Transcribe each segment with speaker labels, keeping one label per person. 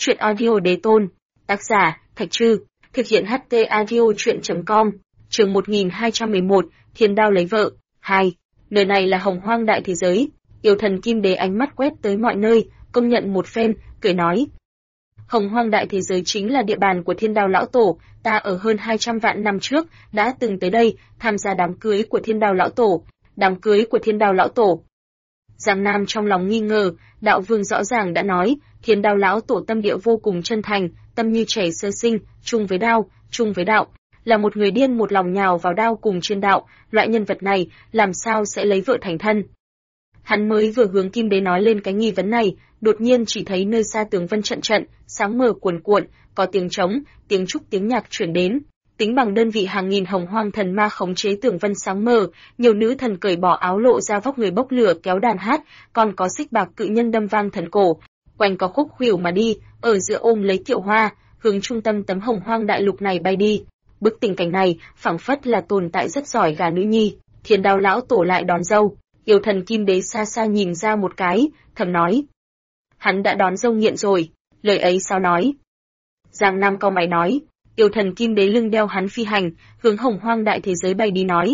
Speaker 1: Chuyện audio đế tôn. Tác giả, Thạch Trư. Thực hiện HT audio chuyện.com. Chương 1211, Thiên Đao lấy vợ. 2. Nơi này là Hồng Hoang đại thế giới. Yêu thần Kim Đế ánh mắt quét tới mọi nơi, công nhận một phen, cười nói. Hồng Hoang đại thế giới chính là địa bàn của Thiên Đao lão tổ, ta ở hơn 200 vạn năm trước đã từng tới đây tham gia đám cưới của Thiên Đao lão tổ. Đám cưới của Thiên Đao lão tổ. Giang Nam trong lòng nghi ngờ, đạo vương rõ ràng đã nói, Thiên Đao lão tổ tâm địa vô cùng chân thành, tâm như trẻ sơ sinh, chung với đao, chung với đạo, là một người điên một lòng nhào vào đao cùng trên đạo, loại nhân vật này làm sao sẽ lấy vợ thành thân. Hắn mới vừa hướng Kim Đế nói lên cái nghi vấn này, đột nhiên chỉ thấy nơi xa tường vân trận trận, sáng mờ cuồn cuộn, có tiếng trống, tiếng trúc tiếng nhạc chuyển đến. Tính bằng đơn vị hàng nghìn Hồng Hoang thần ma khống chế tường vân sáng mờ, nhiều nữ thần cởi bỏ áo lộ ra vóc người bốc lửa kéo đàn hát, còn có xích bạc cự nhân đâm vang thần cổ, quanh có khúc khuỷu mà đi, ở giữa ôm lấy Kiệu Hoa, hướng trung tâm tấm Hồng Hoang đại lục này bay đi. Bức tình cảnh này, phảng phất là tồn tại rất giỏi gà nữ nhi. Thiên Đao lão tổ lại đón dâu, yêu thần Kim Đế xa xa nhìn ra một cái, thầm nói: hắn đã đón dâu nghiện rồi. Lời ấy sao nói? Giang Nam cau mày nói. Yêu thần Kim Đế lưng đeo hắn phi hành, hướng Hồng Hoang đại thế giới bay đi nói: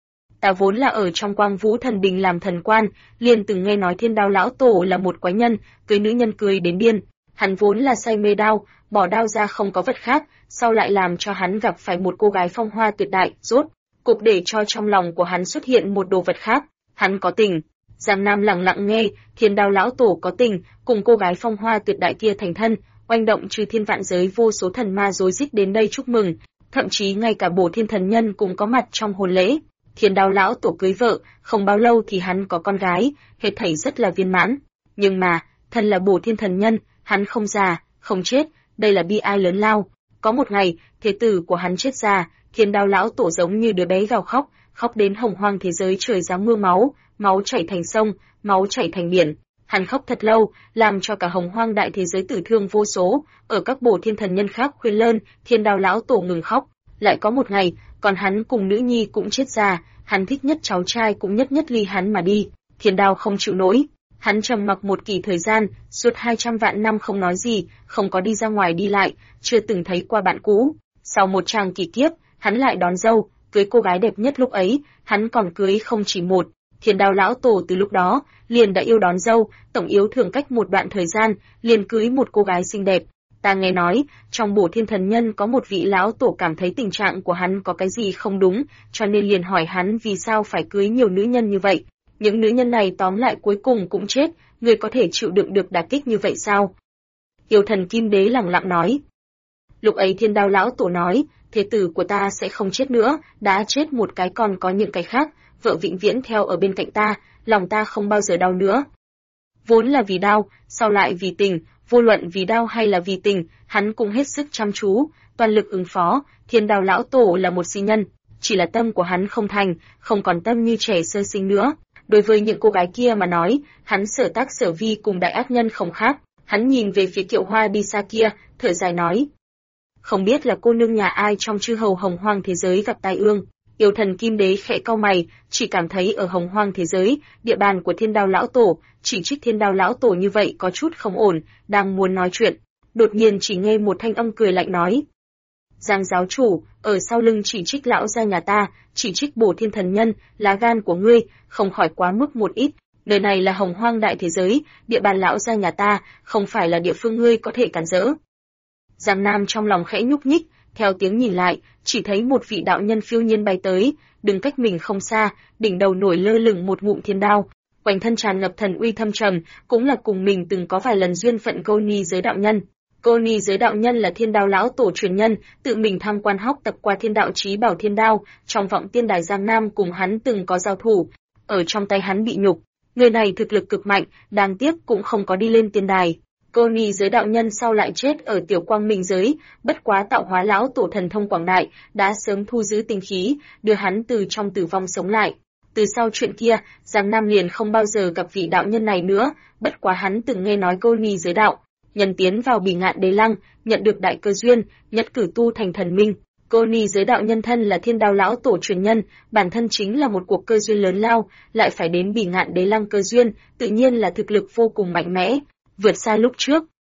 Speaker 1: ta vốn là ở trong Quang Vũ Thần Đình làm thần quan, liền từng nghe nói Thiên Đao lão tổ là một quái nhân, cưới nữ nhân cưới đến điên. Hắn vốn là say mê đao, bỏ đao ra không có vật khác, sau lại làm cho hắn gặp phải một cô gái phong hoa tuyệt đại, rốt cục để cho trong lòng của hắn xuất hiện một đồ vật khác. Hắn có tình. Giang Nam lặng lặng nghe, Thiên Đao lão tổ có tình, cùng cô gái phong hoa tuyệt đại kia thành thân, oanh động trừ thiên vạn giới, vô số thần ma rối rít đến đây chúc mừng, thậm chí ngay cả Bổ Thiên thần nhân cũng có mặt trong hôn lễ. Thiên Đao lão tổ cưới vợ, không bao lâu thì hắn có con gái, hết thảy rất là viên mãn. Nhưng mà, thân là Bổ Thiên thần nhân, hắn không già, không chết, đây là bi ai lớn lao. Có một ngày, thế tử của hắn chết già, Thiên Đao lão tổ giống như đứa bé gào khóc, khóc đến Hồng Hoang thế giới trời giáng mưa máu, máu chảy thành sông, máu chảy thành biển. Hắn khóc thật lâu, làm cho cả Hồng Hoang đại thế giới tử thương vô số, ở các Bổ Thiên thần nhân khác khuyên lơn, Thiên Đao lão tổ ngừng khóc. Lại có một ngày, còn hắn cùng nữ nhi cũng chết già, hắn thích nhất cháu trai cũng nhất nhất ly hắn mà đi. Thiên Đao không chịu nổi, hắn trầm mặc một kỳ thời gian, suốt 200 vạn năm không nói gì, không có đi ra ngoài đi lại, chưa từng thấy qua bạn cũ. Sau một tràng kỳ kiếp, hắn lại đón dâu, cưới cô gái đẹp nhất lúc ấy, hắn còn cưới không chỉ một. Thiên Đao lão tổ từ lúc đó liền đã yêu đón dâu, tổng yếu thường cách một đoạn thời gian liền cưới một cô gái xinh đẹp. Ta nghe nói, trong Bổ Thiên thần nhân có một vị lão tổ cảm thấy tình trạng của hắn có cái gì không đúng, cho nên liền hỏi hắn vì sao phải cưới nhiều nữ nhân như vậy. Những nữ nhân này tóm lại cuối cùng cũng chết, người có thể chịu đựng được đả kích như vậy sao? Yêu thần Kim Đế lẳng lặng nói. Lúc ấy Thiên Đao lão tổ nói, thế tử của ta sẽ không chết nữa, đã chết một cái còn có những cái khác, vợ vĩnh viễn theo ở bên cạnh ta, lòng ta không bao giờ đau nữa. Vốn là vì đau, sau lại vì tình, vô luận vì đau hay là vì tình, hắn cũng hết sức chăm chú, toàn lực ứng phó. Thiên Đao lão tổ là một si nhân, chỉ là tâm của hắn không thành, không còn tâm như trẻ sơ sinh nữa. Đối với những cô gái kia mà nói, hắn sở tác sở vi cùng đại ác nhân không khác. Hắn nhìn về phía Kiệu Hoa đi xa kia, thở dài nói: không biết là cô nương nhà ai trong chư hầu Hồng Hoang thế giới gặp tai ương. Yêu thần Kim Đế khẽ cau mày, chỉ cảm thấy ở Hồng Hoang thế giới, địa bàn của Thiên Đao lão tổ, chỉ trích Thiên Đao lão tổ như vậy có chút không ổn, đang muốn nói chuyện, đột nhiên chỉ nghe một thanh âm cười lạnh nói: Giang giáo chủ, ở sau lưng chỉ trích lão gia nhà ta, chỉ trích Bổ Thiên thần nhân, lá gan của ngươi không khỏi quá mức một ít. Nơi này là Hồng Hoang đại thế giới, địa bàn lão gia nhà ta, không phải là địa phương ngươi có thể cản rỡ. Giang Nam trong lòng khẽ nhúc nhích, theo tiếng nhìn lại, chỉ thấy một vị đạo nhân phiêu nhiên bay tới, đứng cách mình không xa, đỉnh đầu nổi lơ lửng một ngụm thiên đao, quanh thân tràn ngập thần uy thâm trầm, cũng là cùng mình từng có vài lần duyên phận cô ni giới đạo nhân. Cô ni giới đạo nhân là Thiên Đao lão tổ truyền nhân, tự mình tham quan học tập qua thiên đạo chí bảo thiên đao, trong vọng tiên đài Giang Nam cùng hắn từng có giao thủ, ở trong tay hắn bị nhục. Người này thực lực cực mạnh, đáng tiếc cũng không có đi lên tiên đài. Cô ni giới đạo nhân sau lại chết ở Tiểu Quang Minh giới, bất quá tạo hóa lão tổ thần thông quảng đại, đã sớm thu giữ tinh khí, đưa hắn từ trong tử vong sống lại. Từ sau chuyện kia, Giang Nam liền không bao giờ gặp vị đạo nhân này nữa, bất quá hắn từng nghe nói cô ni giới đạo nhân tiến vào Bỉ Ngạn Đế Lăng, nhận được đại cơ duyên, nhất cử tu thành thần minh. Cô ni giới đạo nhân thân là Thiên Đao lão tổ truyền nhân, bản thân chính là một cuộc cơ duyên lớn lao, lại phải đến Bỉ Ngạn Đế Lăng cơ duyên, tự nhiên là thực lực vô cùng mạnh mẽ, vượt xa lúc trước.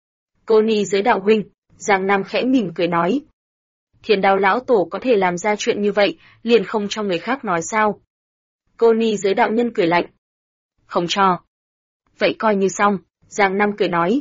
Speaker 1: Cô Ni giới đạo huynh, Giang Nam khẽ mỉm cười nói. Thiên Đao lão tổ có thể làm ra chuyện như vậy, liền không cho người khác nói sao? Cô Ni giới đạo nhân cười lạnh. Không cho. Vậy coi như xong, Giang Nam cười nói.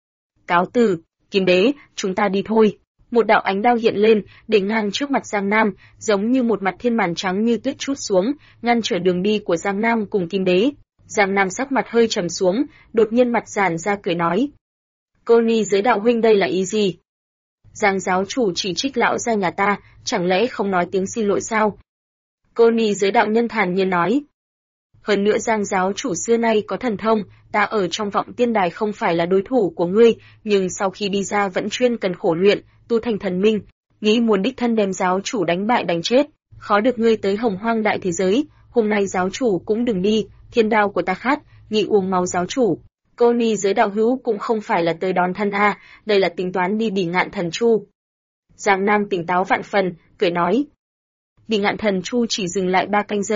Speaker 1: Cáo từ, Kim Đế, chúng ta đi thôi. Một đạo ánh đao hiện lên, để ngang trước mặt Giang Nam, giống như một mặt thiên màn trắng như tuyết trút xuống, ngăn trở đường đi của Giang Nam cùng Kim Đế. Giang Nam sắc mặt hơi trầm xuống, đột nhiên mặt giãn ra cười nói. Cô Ni giới đạo huynh đây là ý gì? Giang giáo chủ chỉ trích lão gia nhà ta, chẳng lẽ không nói tiếng xin lỗi sao? Cô Ni giới đạo nhân thản nhiên nói. Hơn nữa Giang giáo chủ xưa nay có thần thông, ta ở trong vọng tiên đài không phải là đối thủ của ngươi, nhưng sau khi đi ra vẫn chuyên cần khổ luyện, tu thành thần minh, nghĩ muốn đích thân đem giáo chủ đánh bại đánh chết, khó được ngươi tới Hồng Hoang đại thế giới, hôm nay giáo chủ cũng đừng đi, thiên đao của ta khát, nghị uống máu giáo chủ. Cô Ni giới đạo hữu cũng không phải là tới đón thân a, đây là tính toán đi Bỉ Ngạn Thần Chu. Giang Nam tỉnh táo vạn phần, cười nói. Bỉ Ngạn Thần Chu chỉ dừng lại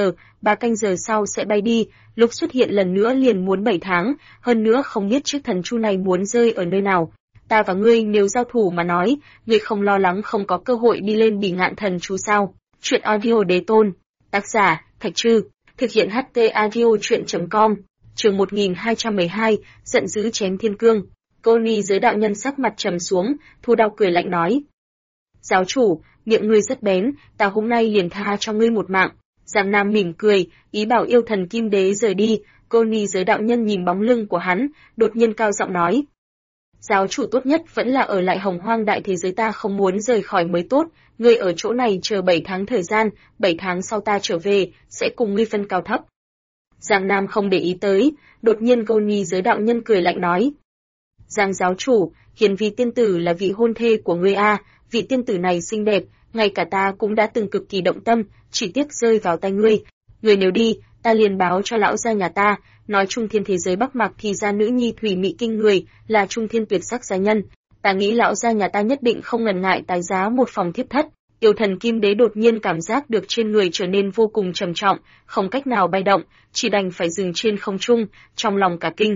Speaker 1: 3 canh giờ sau sẽ bay đi, lúc xuất hiện lần nữa liền muốn 7 tháng, hơn nữa không biết chiếc thần chu này muốn rơi ở nơi nào. Ta và ngươi nếu giao thủ mà nói, ngươi không lo lắng không có cơ hội đi lên Bỉ Ngạn Thần Chu sao? Chuyện audio đế tôn, tác giả, Thạch Trư, thực hiện HT audio chuyện.com, chương 1212, giận dữ chém thiên cương. Cô Ni giới đạo nhân sắc mặt trầm xuống, thu đao cười lạnh nói. Giáo chủ, miệng ngươi rất bén, ta hôm nay liền tha cho ngươi một mạng. Giang Nam mỉm cười, ý bảo yêu thần Kim Đế rời đi. Cô Ni giới đạo nhân nhìn bóng lưng của hắn, đột nhiên cao giọng nói. Giáo chủ tốt nhất vẫn là ở lại Hồng Hoang đại thế giới, ta không muốn rời khỏi mới tốt, ngươi ở chỗ này chờ 7 tháng thời gian, 7 tháng sau ta trở về, sẽ cùng ngươi phân cao thấp. Giang Nam không để ý tới, đột nhiên cô Ni giới đạo nhân cười lạnh nói. Giang giáo chủ, Hiền Vi tiên tử là vị hôn thê của ngươi a, vị tiên tử này xinh đẹp, ngay cả ta cũng đã từng cực kỳ động tâm, chỉ tiếc rơi vào tay ngươi. Ngươi nếu đi, ta liền báo cho lão gia nhà ta, nói trung thiên thế giới Bắc Mạc thì ra nữ nhi thủy mỹ kinh người, là trung thiên tuyệt sắc gia nhân. Ta nghĩ lão gia nhà ta nhất định không ngần ngại tái giá một phòng thiếp thất. Yêu thần Kim Đế đột nhiên cảm giác được trên người trở nên vô cùng trầm trọng, không cách nào bay động, chỉ đành phải dừng trên không trung, trong lòng cả kinh.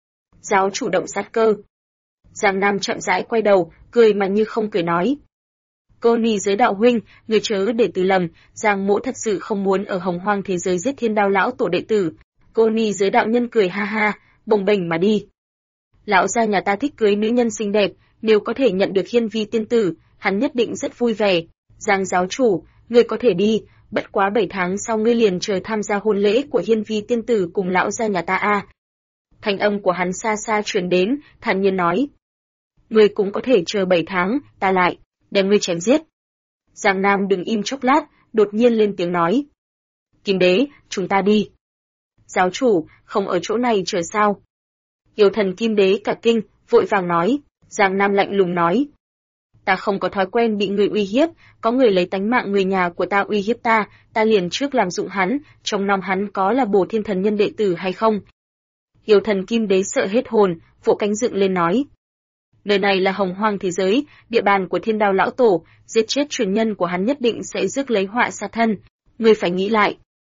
Speaker 1: Giáo chủ động sát cơ. Giang Nam chậm rãi quay đầu, cười mà như không cười nói. Cô Ni giới đạo huynh, người chớ để từ lầm, Giang mỗ thật sự không muốn ở Hồng Hoang thế giới giết Thiên Đao lão tổ đệ tử. Cô Ni giới đạo nhân cười ha ha, bồng bềnh mà đi. Lão gia nhà ta thích cưới nữ nhân xinh đẹp, nếu có thể nhận được Hiên Vi tiên tử, hắn nhất định rất vui vẻ. Giang giáo chủ, ngươi có thể đi, bất quá 7 tháng sau ngươi liền chờ tham gia hôn lễ của Hiên Vi tiên tử cùng lão gia nhà ta a. Thanh âm của hắn xa xa truyền đến, thản nhiên nói. Ngươi cũng có thể chờ 7 tháng, ta lại đem ngươi chém giết. Giang Nam đừng im chốc lát, đột nhiên lên tiếng nói. Kim Đế, chúng ta đi. Giáo chủ, không ở chỗ này chờ sao? Yêu thần Kim Đế cả kinh, vội vàng nói. Giang Nam lạnh lùng nói. Ta không có thói quen bị người uy hiếp, có người lấy tánh mạng người nhà của ta uy hiếp ta, ta liền trước làm dụng hắn, trong năm hắn có là Bổ Thiên Thần Nhân đệ tử hay không? Yêu thần Kim Đế sợ hết hồn, vỗ cánh dựng lên nói. Nơi này là Hồng Hoang thế giới, địa bàn của Thiên Đao lão tổ, giết chết truyền nhân của hắn nhất định sẽ rước lấy họa sát thân. Ngươi phải nghĩ lại.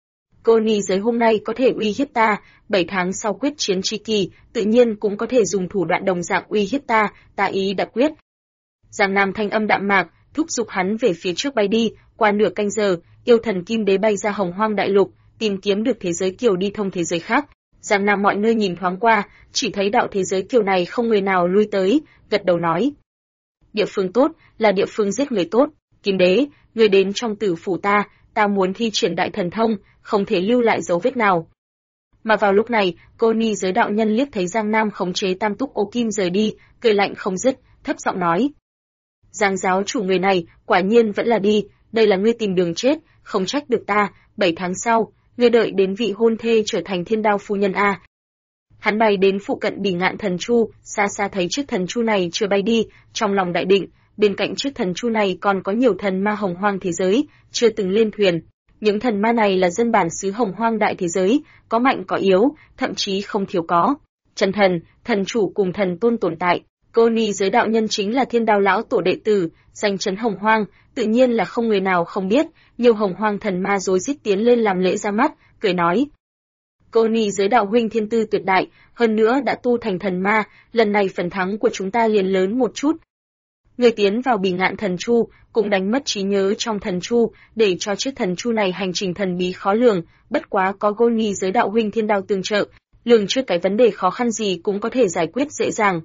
Speaker 1: Cô Ni giới hôm nay có thể uy hiếp ta, 7 tháng sau quyết chiến tri kỳ, tự nhiên cũng có thể dùng thủ đoạn đồng dạng uy hiếp ta, ta ý đã quyết. Giang Nam thanh âm đạm mạc, thúc giục hắn về phía trước bay đi, qua nửa canh giờ, yêu thần Kim Đế bay ra Hồng Hoang đại lục, tìm kiếm được thế giới kiều đi thông thế giới khác. Giang Nam mọi nơi nhìn thoáng qua, chỉ thấy đạo thế giới kiều này không người nào lui tới, gật đầu nói. Địa phương tốt, là địa phương giết người tốt. Kim Đế, người đến trong tử phủ ta, ta muốn thi triển đại thần thông, không thể lưu lại dấu vết nào. Mà vào lúc này, cô Ni giới đạo nhân liếc thấy Giang Nam khống chế tam túc ô kim rời đi, cười lạnh không dứt, thấp giọng nói. Giang giáo chủ người này, quả nhiên vẫn là đi, đây là ngươi tìm đường chết, không trách được ta, 7 tháng sau, ngươi đợi đến vị hôn thê trở thành Thiên Đao phu nhân a. Hắn bay đến phụ cận Bỉ Ngạn Thần Chu, xa xa thấy chiếc thần chu này chưa bay đi, trong lòng đại định, bên cạnh chiếc thần chu này còn có nhiều thần ma Hồng Hoang thế giới, chưa từng lên thuyền. Những thần ma này là dân bản xứ Hồng Hoang đại thế giới, có mạnh có yếu, thậm chí không thiếu có. Chân thần, thần chủ cùng thần tôn tồn tại. Cô Ni giới đạo nhân chính là Thiên Đao lão tổ đệ tử, danh chấn Hồng Hoang, tự nhiên là không người nào không biết, nhiều Hồng Hoang thần ma rối rít tiến lên làm lễ ra mắt, cười nói. Cô Ni giới đạo huynh thiên tư tuyệt đại, hơn nữa đã tu thành thần ma, lần này phần thắng của chúng ta liền lớn một chút. Người tiến vào Bỉ Ngạn Thần Chu, cũng đánh mất trí nhớ trong thần chu, để cho chiếc thần chu này hành trình thần bí khó lường, bất quá có Cô Ni giới đạo huynh thiên đao tương trợ, lường trước cái vấn đề khó khăn gì cũng có thể giải quyết dễ dàng.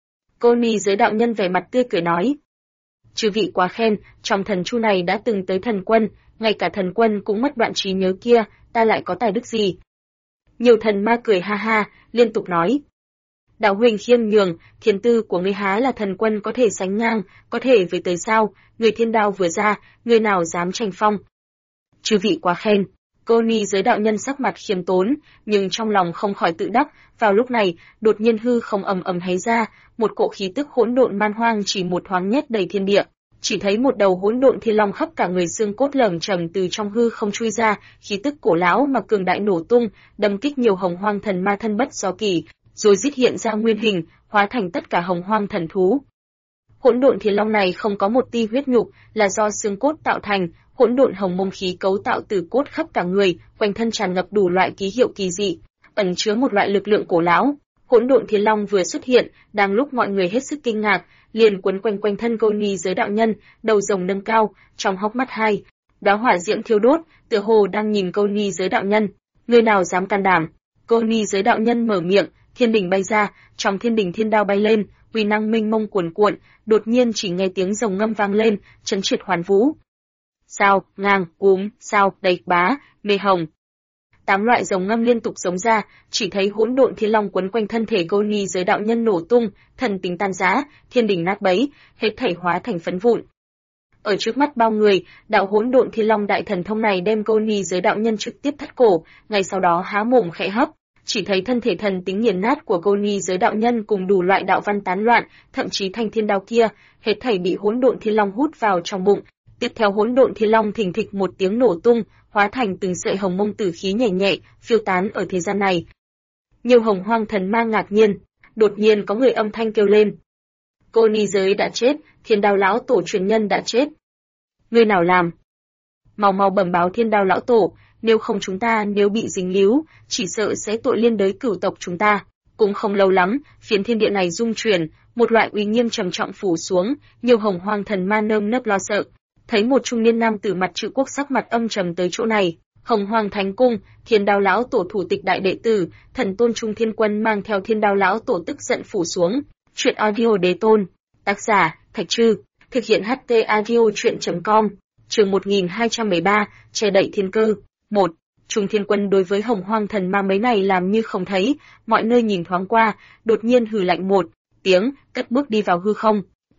Speaker 1: Cô Ni giới đạo nhân vẻ mặt tươi cười nói. Chư vị quá khen, trong thần chu này đã từng tới thần quân, ngay cả thần quân cũng mất đoạn trí nhớ kia, ta lại có tài đức gì? Nhiều thần ma cười ha ha, liên tục nói. Đạo huynh khiêm nhường, thiên tư của ngươi há là thần quân có thể sánh ngang, có thể với tới sao, người thiên đao vừa ra, người nào dám tranh phong. Chư vị quá khen, Cô Ni giới đạo nhân sắc mặt khiêm tốn, nhưng trong lòng không khỏi tự đắc, vào lúc này, đột nhiên hư không ầm ầm háy ra, một cỗ khí tức hỗn độn man hoang chỉ một thoáng nhét đầy thiên địa. Chỉ thấy một đầu hỗn độn thiên long khắp cả người xương cốt lởm chởm từ trong hư không chui ra, khí tức cổ lão mà cường đại nổ tung, đâm kích nhiều hồng hoang thần ma thân bất do kỳ, rồi giết hiện ra nguyên hình, hóa thành tất cả hồng hoang thần thú. Hỗn độn thiên long này không có một ti huyết nhục, là do xương cốt tạo thành, hỗn độn hồng mông khí cấu tạo từ cốt khắp cả người, quanh thân tràn ngập đủ loại ký hiệu kỳ dị, ẩn chứa một loại lực lượng cổ lão. Hỗn độn thiên long vừa xuất hiện, đang lúc mọi người hết sức kinh ngạc, liền quấn quanh quanh thân Cô Ni giới đạo nhân, đầu rồng nâng cao, trong hốc mắt hai đóa hỏa diễm thiêu đốt, tựa hồ đang nhìn Cô Ni giới đạo nhân. Người nào dám can đảm? Cô Ni giới đạo nhân mở miệng, thiên đỉnh bay ra, trong thiên đỉnh thiên đao bay lên, uy năng minh mông cuồn cuộn, đột nhiên chỉ nghe tiếng rồng ngâm vang lên, chấn triệt hoàn vũ. Sao, ngang, cúm, sao, đầy, bá, mê hồng. 8 loại rồng ngâm liên tục giống ra, chỉ thấy hỗn độn thiên long quấn quanh thân thể Cô Ni giới đạo nhân nổ tung, thần tính tan rã, thiên đỉnh nát bấy, hết thảy hóa thành phấn vụn. Ở trước mắt bao người, đạo hỗn độn thiên long đại thần thông này đem Cô Ni giới đạo nhân trực tiếp thắt cổ, ngay sau đó há mồm khẽ hấp, chỉ thấy thân thể thần tính nghiền nát của Cô Ni giới đạo nhân cùng đủ loại đạo văn tán loạn, thậm chí thanh thiên đao kia, hết thảy bị hỗn độn thiên long hút vào trong bụng. Tiếp theo hỗn độn thiên long thình thịch một tiếng nổ tung, hóa thành từng sợi hồng mông tử khí nhẹ nhẹ, phiêu tán ở thế gian này. Nhiều hồng hoang thần ma ngạc nhiên, đột nhiên có người âm thanh kêu lên. Cô Ni giới đã chết, thiên đao lão tổ truyền nhân đã chết. Người nào làm? Mau mau bẩm báo thiên đao lão tổ, nếu không chúng ta nếu bị dính líu, chỉ sợ sẽ tội liên đới cửu tộc chúng ta. Cũng không lâu lắm, phiến thiên địa này rung chuyển, một loại uy nghiêm trầm trọng phủ xuống, nhiều hồng hoang thần ma nơm nớp lo sợ. Thấy một trung niên nam tử mặt chữ quốc sắc mặt âm trầm tới chỗ này, Hồng Hoang Thánh Cung, Thiên Đao lão tổ thủ tịch đại đệ tử, Thần Tôn Trung Thiên Quân mang theo Thiên Đao lão tổ tức giận phủ xuống. Truyện audio đế tôn, tác giả Thạch Trư, thực hiện HT audio truyện.com. Chương 1213, che đậy thiên cơ. 1. Trung Thiên Quân đối với Hồng Hoang thần ma mấy này làm như không thấy, mọi nơi nhìn thoáng qua, đột nhiên hừ lạnh một tiếng, cất bước đi vào hư không.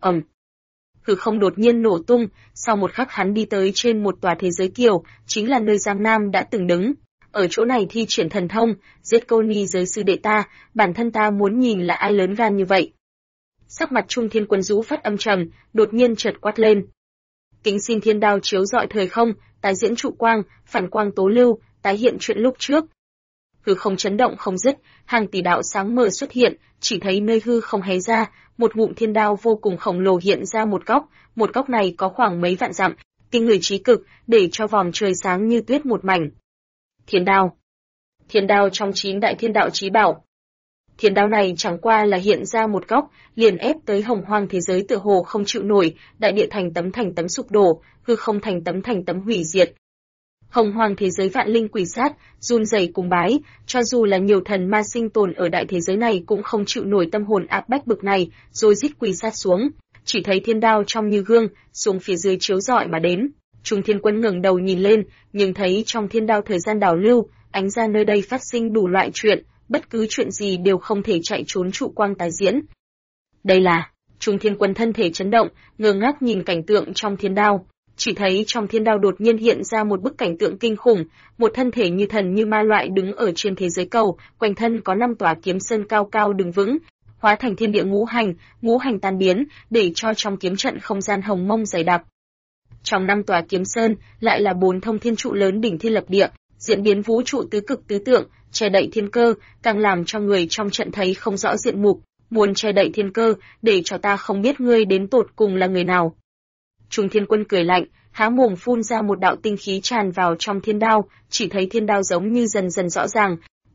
Speaker 1: Hư không đột nhiên nổ tung, sau một khắc hắn đi tới trên một tòa thế giới kiều, chính là nơi Giang Nam đã từng đứng. Ở chỗ này thi triển thần thông, giết Cô Ni giới sư đệ ta, bản thân ta muốn nhìn là ai lớn gan như vậy. Sắc mặt Trung Thiên Quân rũ phát âm trầm, đột nhiên chợt quát lên. Kính xin thiên đao chiếu rọi thời không, tái diễn trụ quang, phản quang tố lưu, tái hiện chuyện lúc trước. Hư không chấn động không dứt, hàng tỷ đạo sáng mờ xuất hiện, chỉ thấy nơi hư không hé ra, một ngụm thiên đao vô cùng khổng lồ hiện ra một góc này có khoảng mấy vạn dặm, kinh người trí cực, để cho vòm trời sáng như tuyết một mảnh. Thiên đao trong 9 đại thiên đạo chí bảo. Thiên đao này chẳng qua là hiện ra một góc, liền ép tới hồng hoang thế giới tựa hồ không chịu nổi, đại địa thành tấm sụp đổ, hư không thành tấm hủy diệt. Hồng hoang thế giới vạn linh quỷ sát, run rẩy cùng bái, cho dù là nhiều thần ma sinh tồn ở đại thế giới này cũng không chịu nổi tâm hồn áp bách bực này, rồi rít quỳ sát xuống. Chỉ thấy thiên đao trong như gương, xuống phía dưới chiếu rọi mà đến. Trung Thiên Quân ngẩng đầu nhìn lên, nhưng thấy trong thiên đao thời gian đảo lưu, ánh ra nơi đây phát sinh đủ loại chuyện, bất cứ chuyện gì đều không thể chạy trốn trụ quang tái diễn. Đây là, Trung Thiên Quân thân thể chấn động, ngơ ngác nhìn cảnh tượng trong thiên đao. Chỉ thấy trong thiên đao đột nhiên hiện ra một bức cảnh tượng kinh khủng, một thân thể như thần như ma loại đứng ở trên thế giới cầu, quanh thân có 5 tòa kiếm sơn cao cao đứng vững, hóa thành thiên địa ngũ hành tan biến, để cho trong kiếm trận không gian hồng mông dày đặc. Trong 5 tòa kiếm sơn lại là 4 thông thiên trụ lớn đỉnh thiên lập địa, diễn biến vũ trụ tứ cực tứ tượng, che đậy thiên cơ, càng làm cho người trong trận thấy không rõ diện mục, muốn che đậy thiên cơ, để cho ta không biết ngươi đến tột cùng là người nào. Trung Thiên Quân cười lạnh, há mồm phun ra một đạo tinh khí tràn vào trong thiên đao, chỉ thấy thiên đao giống như dần dần rõ ràng,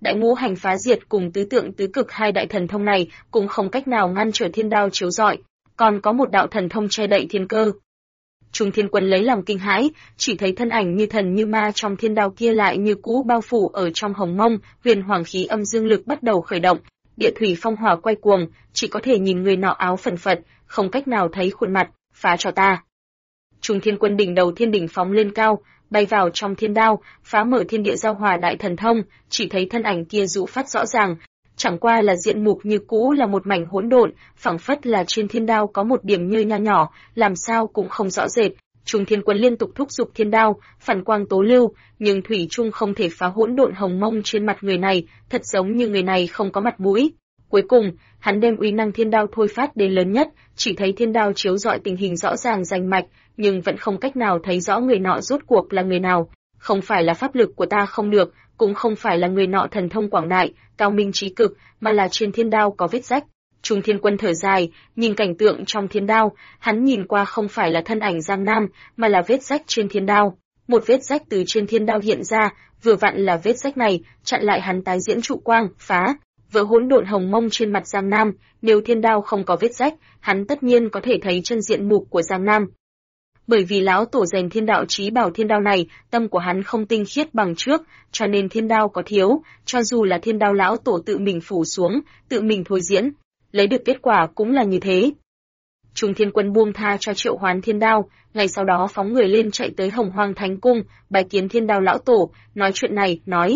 Speaker 1: Đại ngũ hành phá diệt cùng tứ tượng tứ cực hai đại thần thông này cũng không cách nào ngăn trở thiên đao chiếu rọi, còn có một đạo thần thông che đậy thiên cơ. Trung Thiên Quân lấy làm kinh hãi, chỉ thấy thân ảnh như thần như ma trong thiên đao kia lại như cũ bao phủ ở trong hồng mông, huyền hoàng khí âm dương lực bắt đầu khởi động, địa thủy phong hỏa quay cuồng, chỉ có thể nhìn người nọ áo phần phật, không cách nào thấy khuôn mặt, phá cho ta. Trung Thiên Quân đỉnh đầu thiên đỉnh phóng lên cao, bay vào trong thiên đao, phá mở thiên địa giao hòa đại thần thông, chỉ thấy thân ảnh kia dụ phát rõ ràng, chẳng qua là diện mục như cũ là một mảnh hỗn độn, phảng phất là trên thiên đao có một điểm như nho nhỏ, làm sao cũng không rõ rệt. Trung Thiên Quân liên tục thúc giục thiên đao, phản quang tố lưu, nhưng thủy chung không thể phá hỗn độn hồng mông trên mặt người này, thật giống như người này không có mặt mũi. Cuối cùng, hắn đem uy năng thiên đao thôi phát đến lớn nhất, chỉ thấy thiên đao chiếu rọi tình hình rõ ràng rành mạch, nhưng vẫn không cách nào thấy rõ người nọ rốt cuộc là người nào. Không phải là pháp lực của ta không được, cũng không phải là người nọ thần thông quảng đại, cao minh trí cực, mà là trên thiên đao có vết rách. Trung Thiên Quân thở dài, nhìn cảnh tượng trong thiên đao, hắn nhìn qua không phải là thân ảnh Giang Nam, mà là vết rách trên thiên đao. Một vết rách từ trên thiên đao hiện ra, vừa vặn là vết rách này, chặn lại hắn tái diễn trụ quang, phá vỡ hỗn độn hồng mông trên mặt Giang Nam. Nếu thiên đao không có vết rách, hắn tất nhiên có thể thấy chân diện mục của Giang Nam. Bởi vì lão tổ rèn thiên đạo chí bảo thiên đao này, tâm của hắn không tinh khiết bằng trước, cho nên thiên đao có thiếu, cho dù là thiên đao lão tổ tự mình phủ xuống, tự mình thôi diễn, lấy được kết quả cũng là như thế. Trung Thiên Quân buông tha cho triệu hoán thiên đao, ngày sau đó phóng người lên chạy tới Hồng Hoang Thánh Cung, bái kiến thiên đao lão tổ, nói chuyện này, nói: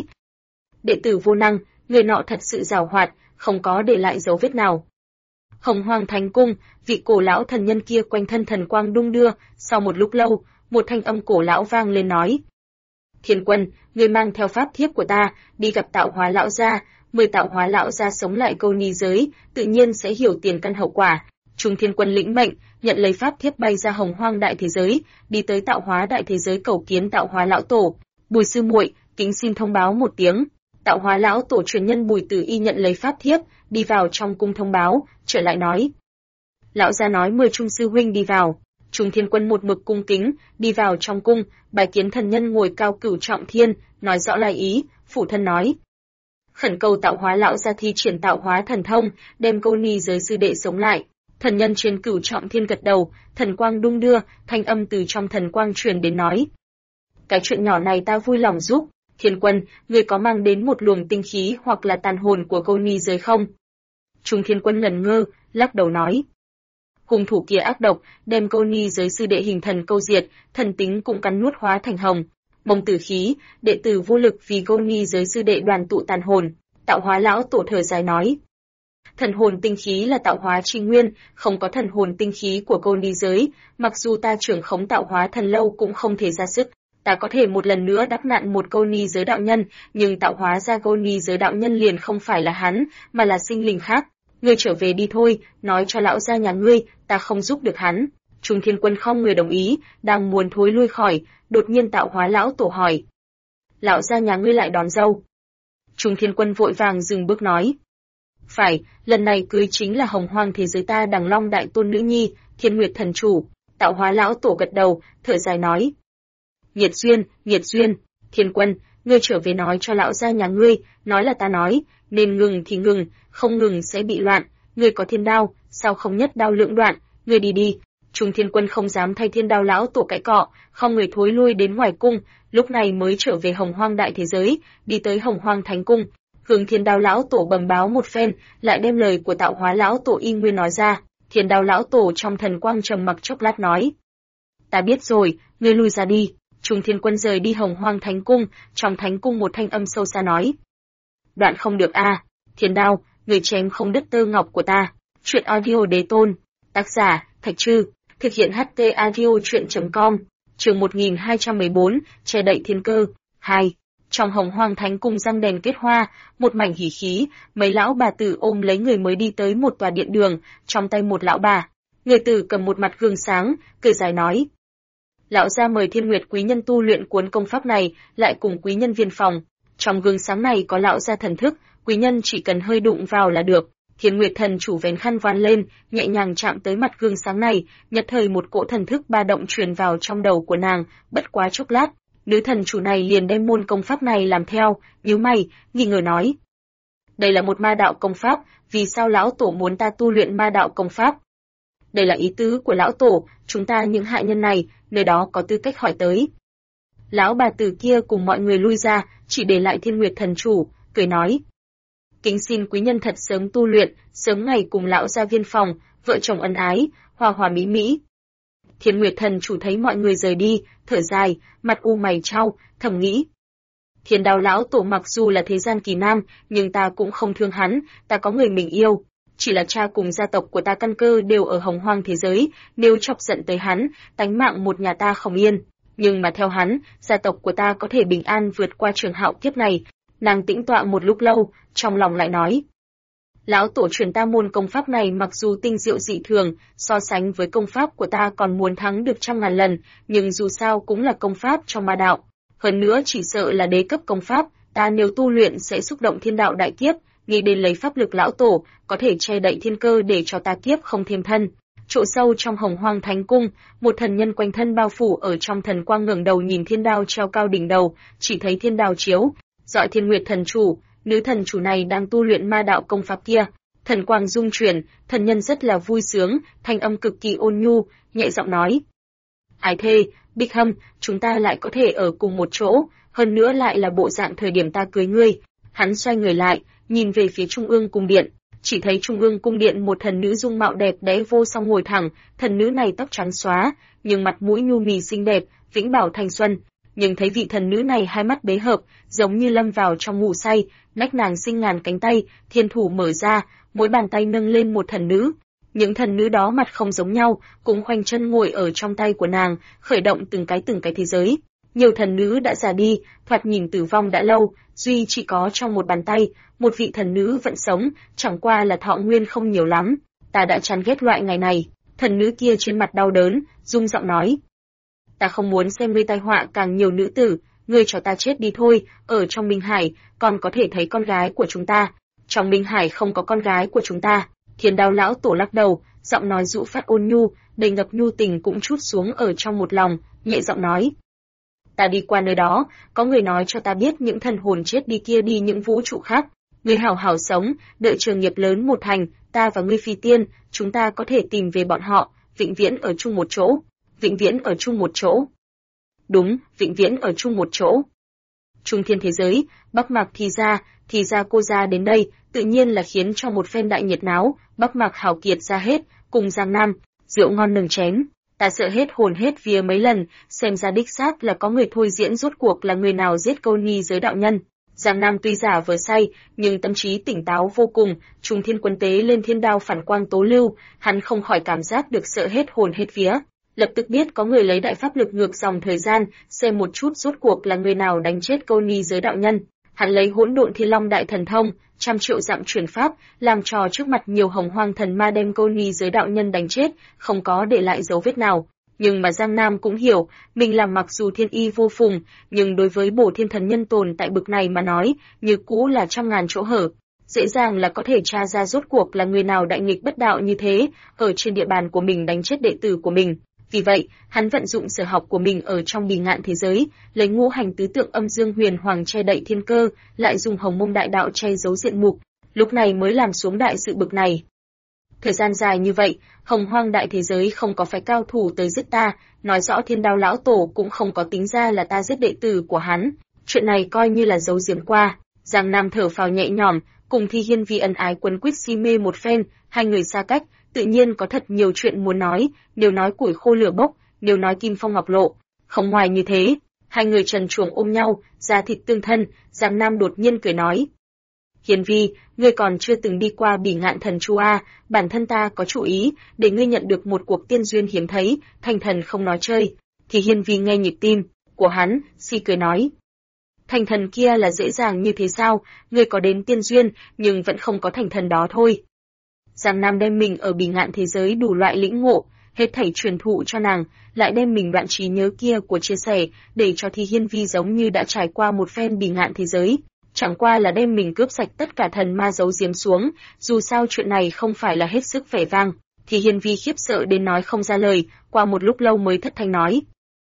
Speaker 1: đệ tử vô năng, người nọ thật sự giàu hoạt, không có để lại dấu vết nào. Hồng Hoang Thánh Cung, vị cổ lão thần nhân kia quanh thân thần quang đung đưa, sau một lúc lâu, một thanh âm cổ lão vang lên nói: Thiên Quân, người mang theo pháp thiếp của ta, đi gặp tạo hóa lão gia, mời tạo hóa lão gia sống lại câu ni giới, tự nhiên sẽ hiểu tiền căn hậu quả. Trung Thiên Quân lĩnh mệnh, nhận lấy pháp thiếp bay ra Hồng Hoang đại thế giới, đi tới tạo hóa đại thế giới cầu kiến tạo hóa lão tổ. Bùi sư muội, kính xin thông báo một tiếng. Tạo hóa lão tổ truyền nhân Bùi Tử Y nhận lấy pháp thiếp, đi vào trong cung thông báo, trở lại nói: lão gia nói mời Trung sư huynh đi vào. Trung Thiên Quân một mực cung kính, đi vào trong cung, bái kiến thần nhân ngồi cao cửu trọng thiên, nói rõ lai ý, phủ thân nói: khẩn cầu tạo hóa lão gia thi triển tạo hóa thần thông, đem câu ni giới sư đệ sống lại. Thần nhân trên cửu trọng thiên gật đầu, thần quang đung đưa, thanh âm từ trong thần quang truyền đến nói: cái chuyện nhỏ này ta vui lòng giúp. Thiên Quân, người có mang đến một luồng tinh khí hoặc là tàn hồn của câu ni giới không? Trung Thiên Quân ngẩn ngơ, lắc đầu nói: hung thủ kia ác độc, đem câu ni giới sư đệ hình thần câu diệt, thần tính cũng cắn nuốt hóa thành hồng mông tử khí, đệ tử vô lực vì câu ni giới sư đệ đoàn tụ tàn hồn. Tạo hóa lão tổ thở dài nói: thần hồn tinh khí là tạo hóa chi nguyên, không có thần hồn tinh khí của câu ni giới, mặc dù ta trưởng khống tạo hóa thần lâu cũng không thể ra sức. Ta có thể một lần nữa đắp nạn một câu ni giới đạo nhân, nhưng tạo hóa ra câu ni giới đạo nhân liền không phải là hắn, mà là sinh linh khác. Ngươi trở về đi thôi, nói cho lão gia nhà ngươi, ta không giúp được hắn. Trung Thiên Quân không người đồng ý, đang muốn thối lui khỏi, đột nhiên tạo hóa lão tổ hỏi: lão gia nhà ngươi lại đón dâu? Trung Thiên Quân vội vàng dừng bước nói: phải, lần này cưới chính là Hồng Hoang thế giới ta Đằng Long đại tôn nữ nhi, Thiên Nguyệt thần chủ. Tạo hóa lão tổ gật đầu, thở dài nói: nghiệt duyên, nghiệt duyên. Thiên Quân, ngươi trở về nói cho lão gia nhà ngươi, nói là ta nói, nên ngừng thì ngừng, không ngừng sẽ bị loạn. Ngươi có thiên đao, sao không nhất đao lưỡng đoạn? Ngươi đi đi. Trung Thiên Quân không dám thay thiên đao lão tổ cãi cọ, không người thối lui đến ngoài cung, lúc này mới trở về Hồng Hoang đại thế giới, đi tới Hồng Hoang Thánh Cung, hướng thiên đao lão tổ bẩm báo một phen, lại đem lời của tạo hóa lão tổ y nguyên nói ra. Thiên đao lão tổ trong thần quang trầm mặc chốc lát nói: ta biết rồi, ngươi lui ra đi. Trung Thiên Quân rời đi Hồng Hoang Thánh Cung, trong Thánh Cung một thanh âm sâu xa nói: đoạn không được a, thiên đao, người chém không đứt tơ ngọc của ta. Chuyện audio đế tôn, tác giả Thạch Trư, thực hiện HT audio truyện.com, chương 1214, che đậy thiên cơ. 2. Trong Hồng Hoang Thánh Cung răng đèn kết hoa, một mảnh hỉ khí, mấy lão bà tử ôm lấy người mới đi tới một tòa điện đường, trong tay một lão bà. Người tử cầm một mặt gương sáng, cười dài nói: lão gia mời Thiên Nguyệt quý nhân tu luyện cuốn công pháp này, lại cùng quý nhân viên phòng. Trong gương sáng này có lão gia thần thức, quý nhân chỉ cần hơi đụng vào là được. Thiên Nguyệt thần chủ vén khăn voan lên, nhẹ nhàng chạm tới mặt gương sáng này, nhất thời một cỗ thần thức ba động truyền vào trong đầu của nàng, bất quá chốc lát, Nữ thần chủ này liền đem môn công pháp này làm theo, nhíu mày, nghi ngờ nói. Đây là một ma đạo công pháp, vì sao lão tổ muốn ta tu luyện ma đạo công pháp? Đây là ý tứ của lão tổ, chúng ta những hạ nhân này, nơi đó có tư cách hỏi tới. Lão bà tử kia cùng mọi người lui ra, chỉ để lại Thiên Nguyệt thần chủ, cười nói. Kính xin quý nhân thật sớm tu luyện, sớm ngày cùng lão ra viên phòng, vợ chồng ân ái, hòa hòa mỹ mỹ. Thiên Nguyệt thần chủ thấy mọi người rời đi, thở dài, mặt u mày chau, thầm nghĩ. Thiên Đao lão tổ mặc dù là thế gian kỳ nam, nhưng ta cũng không thương hắn, ta có người mình yêu. Chỉ là cha cùng gia tộc của ta căn cơ đều ở hồng hoang thế giới, nếu chọc giận tới hắn, tánh mạng một nhà ta không yên. Nhưng mà theo hắn, gia tộc của ta có thể bình an vượt qua trường hạo kiếp này. Nàng tĩnh tọa một lúc lâu, trong lòng lại nói. Lão tổ truyền ta môn công pháp này mặc dù tinh diệu dị thường, so sánh với công pháp của ta còn muốn thắng được 100.000 lần, nhưng dù sao cũng là công pháp trong ma đạo. Hơn nữa chỉ sợ là đế cấp công pháp, ta nếu tu luyện sẽ xúc động thiên đạo đại kiếp, nghĩ đến lấy pháp lực lão tổ, có thể che đậy thiên cơ để cho ta kiếp không thêm thân. Chỗ sâu trong hồng hoang thánh cung, một thần nhân quanh thân bao phủ ở trong thần quang ngẩng đầu nhìn thiên đao treo cao đỉnh đầu, chỉ thấy thiên đao chiếu, dọi Thiên Nguyệt thần chủ, nữ thần chủ này đang tu luyện ma đạo công pháp kia. Thần quang rung chuyển, thần nhân rất là vui sướng, thanh âm cực kỳ ôn nhu, nhẹ giọng nói. Ái thê, Bích Hâm, chúng ta lại có thể ở cùng một chỗ, hơn nữa lại là bộ dạng thời điểm ta cưới ngươi. Hắn xoay người lại, nhìn về phía trung ương cung điện, chỉ thấy trung ương cung điện một thần nữ dung mạo đẹp đẽ vô song ngồi thẳng, thần nữ này tóc trắng xóa, nhưng mặt mũi nhu mì xinh đẹp, vĩnh bảo thanh xuân. Nhưng thấy vị thần nữ này hai mắt bế hợp, giống như lâm vào trong ngủ say, nách nàng sinh ngàn cánh tay, thiên thủ mở ra, mỗi bàn tay nâng lên một thần nữ. Những thần nữ đó mặt không giống nhau, cũng khoanh chân ngồi ở trong tay của nàng, khởi động từng cái thế giới. Nhiều thần nữ đã già đi, thoạt nhìn tử vong đã lâu, duy chỉ có trong một bàn tay, một vị thần nữ vẫn sống, chẳng qua là thọ nguyên không nhiều lắm. Ta đã chán ghét loại ngày này. Thần nữ kia trên mặt đau đớn, rung giọng nói. Ta không muốn xem ngươi tai họa càng nhiều nữ tử, ngươi cho ta chết đi thôi, ở trong Minh Hải, còn có thể thấy con gái của chúng ta. Trong Minh Hải không có con gái của chúng ta. Thiên Đao lão tổ lắc đầu, giọng nói dụ phát ôn nhu, đầy ngập nhu tình cũng trút xuống ở trong một lòng, nhẹ giọng nói. Ta đi qua nơi đó, có người nói cho ta biết những thần hồn chết đi kia đi những vũ trụ khác. Ngươi hảo hảo sống, đợi trường nghiệp lớn một thành, ta và ngươi phi tiên, chúng ta có thể tìm về bọn họ, vĩnh viễn ở chung một chỗ. Vĩnh viễn ở chung một chỗ. Đúng, vĩnh viễn ở chung một chỗ. Trung thiên thế giới, Bắc Mạc thì ra cô ra đến đây, tự nhiên là khiến cho một phen đại nhiệt náo, Bắc Mạc hào kiệt ra hết, cùng Giang Nam, rượu ngon nừng chén. Ta sợ hết hồn hết vía mấy lần, xem ra đích xác là có người thôi diễn rốt cuộc là người nào giết Câu Nhi giới đạo nhân. Giang Nam tuy giả vờ say, nhưng tâm trí tỉnh táo vô cùng, Trung thiên quân tế lên thiên đao phản quang tố lưu, hắn không khỏi cảm giác được sợ hết hồn hết vía. Lập tức biết có người lấy đại pháp lực ngược dòng thời gian, xem một chút rốt cuộc là người nào đánh chết Câu Nhi giới đạo nhân. Hắn lấy Hỗn Độn Thiên Long đại thần thông, 100.000.000 dặm chuyển pháp, làm trò trước mặt nhiều hồng hoang thần ma đem Câu Nhi giới đạo nhân đánh chết, không có để lại dấu vết nào. Nhưng mà Giang Nam cũng hiểu, mình làm mặc dù thiên y vô phùng, nhưng đối với Bổ Thiên thần nhân tồn tại bực này mà nói, như cũ là 100.000 chỗ hở. Dễ dàng là có thể tra ra rốt cuộc là người nào đại nghịch bất đạo như thế, ở trên địa bàn của mình đánh chết đệ tử của mình. Vì vậy, hắn vận dụng sở học của mình ở trong bì ngạn thế giới, lấy ngũ hành tứ tượng âm dương huyền hoàng che đậy thiên cơ, lại dùng hồng mông đại đạo che giấu diện mục, lúc này mới làm xuống đại sự bực này. Thời gian dài như vậy, hồng hoang đại thế giới không có phái cao thủ tới giết ta, nói rõ Thiên Đao lão tổ cũng không có tính ra là ta giết đệ tử của hắn. Chuyện này coi như là giấu giếm qua. Giang Nam thở phào nhẹ nhõm, cùng Thi Hiên vì ân ái quấn quýt si mê một phen, hai người xa cách, tự nhiên có thật nhiều chuyện muốn nói, nếu nói củi khô lửa bốc, nếu nói kim phong ngọc lộ. Không ngoài như thế, hai người trần truồng ôm nhau, da thịt tương thân, Giang Nam đột nhiên cười nói. Hiên Vi, ngươi còn chưa từng đi qua Bỉ Ngạn Thần Chu a, bản thân ta có chủ ý, để ngươi nhận được một cuộc tiên duyên hiếm thấy, thành thần không nói chơi. Thì Hiên Vi nghe nhịp tim của hắn, si cười nói. Thành thần kia là dễ dàng như thế sao, ngươi có đến tiên duyên, nhưng vẫn không có thành thần đó thôi. Giang Nam đem mình ở Bỉ Ngạn thế giới đủ loại lĩnh ngộ, hết thảy truyền thụ cho nàng, lại đem mình đoạn trí nhớ kia của chia sẻ, để cho Thi Hiên Vi giống như đã trải qua một phen Bỉ Ngạn thế giới. Chẳng qua là đem mình cướp sạch tất cả thần ma giấu giếm xuống, dù sao chuyện này không phải là hết sức vẻ vang. Thì Hiên Vi khiếp sợ đến nói không ra lời, qua một lúc lâu mới thất thanh nói.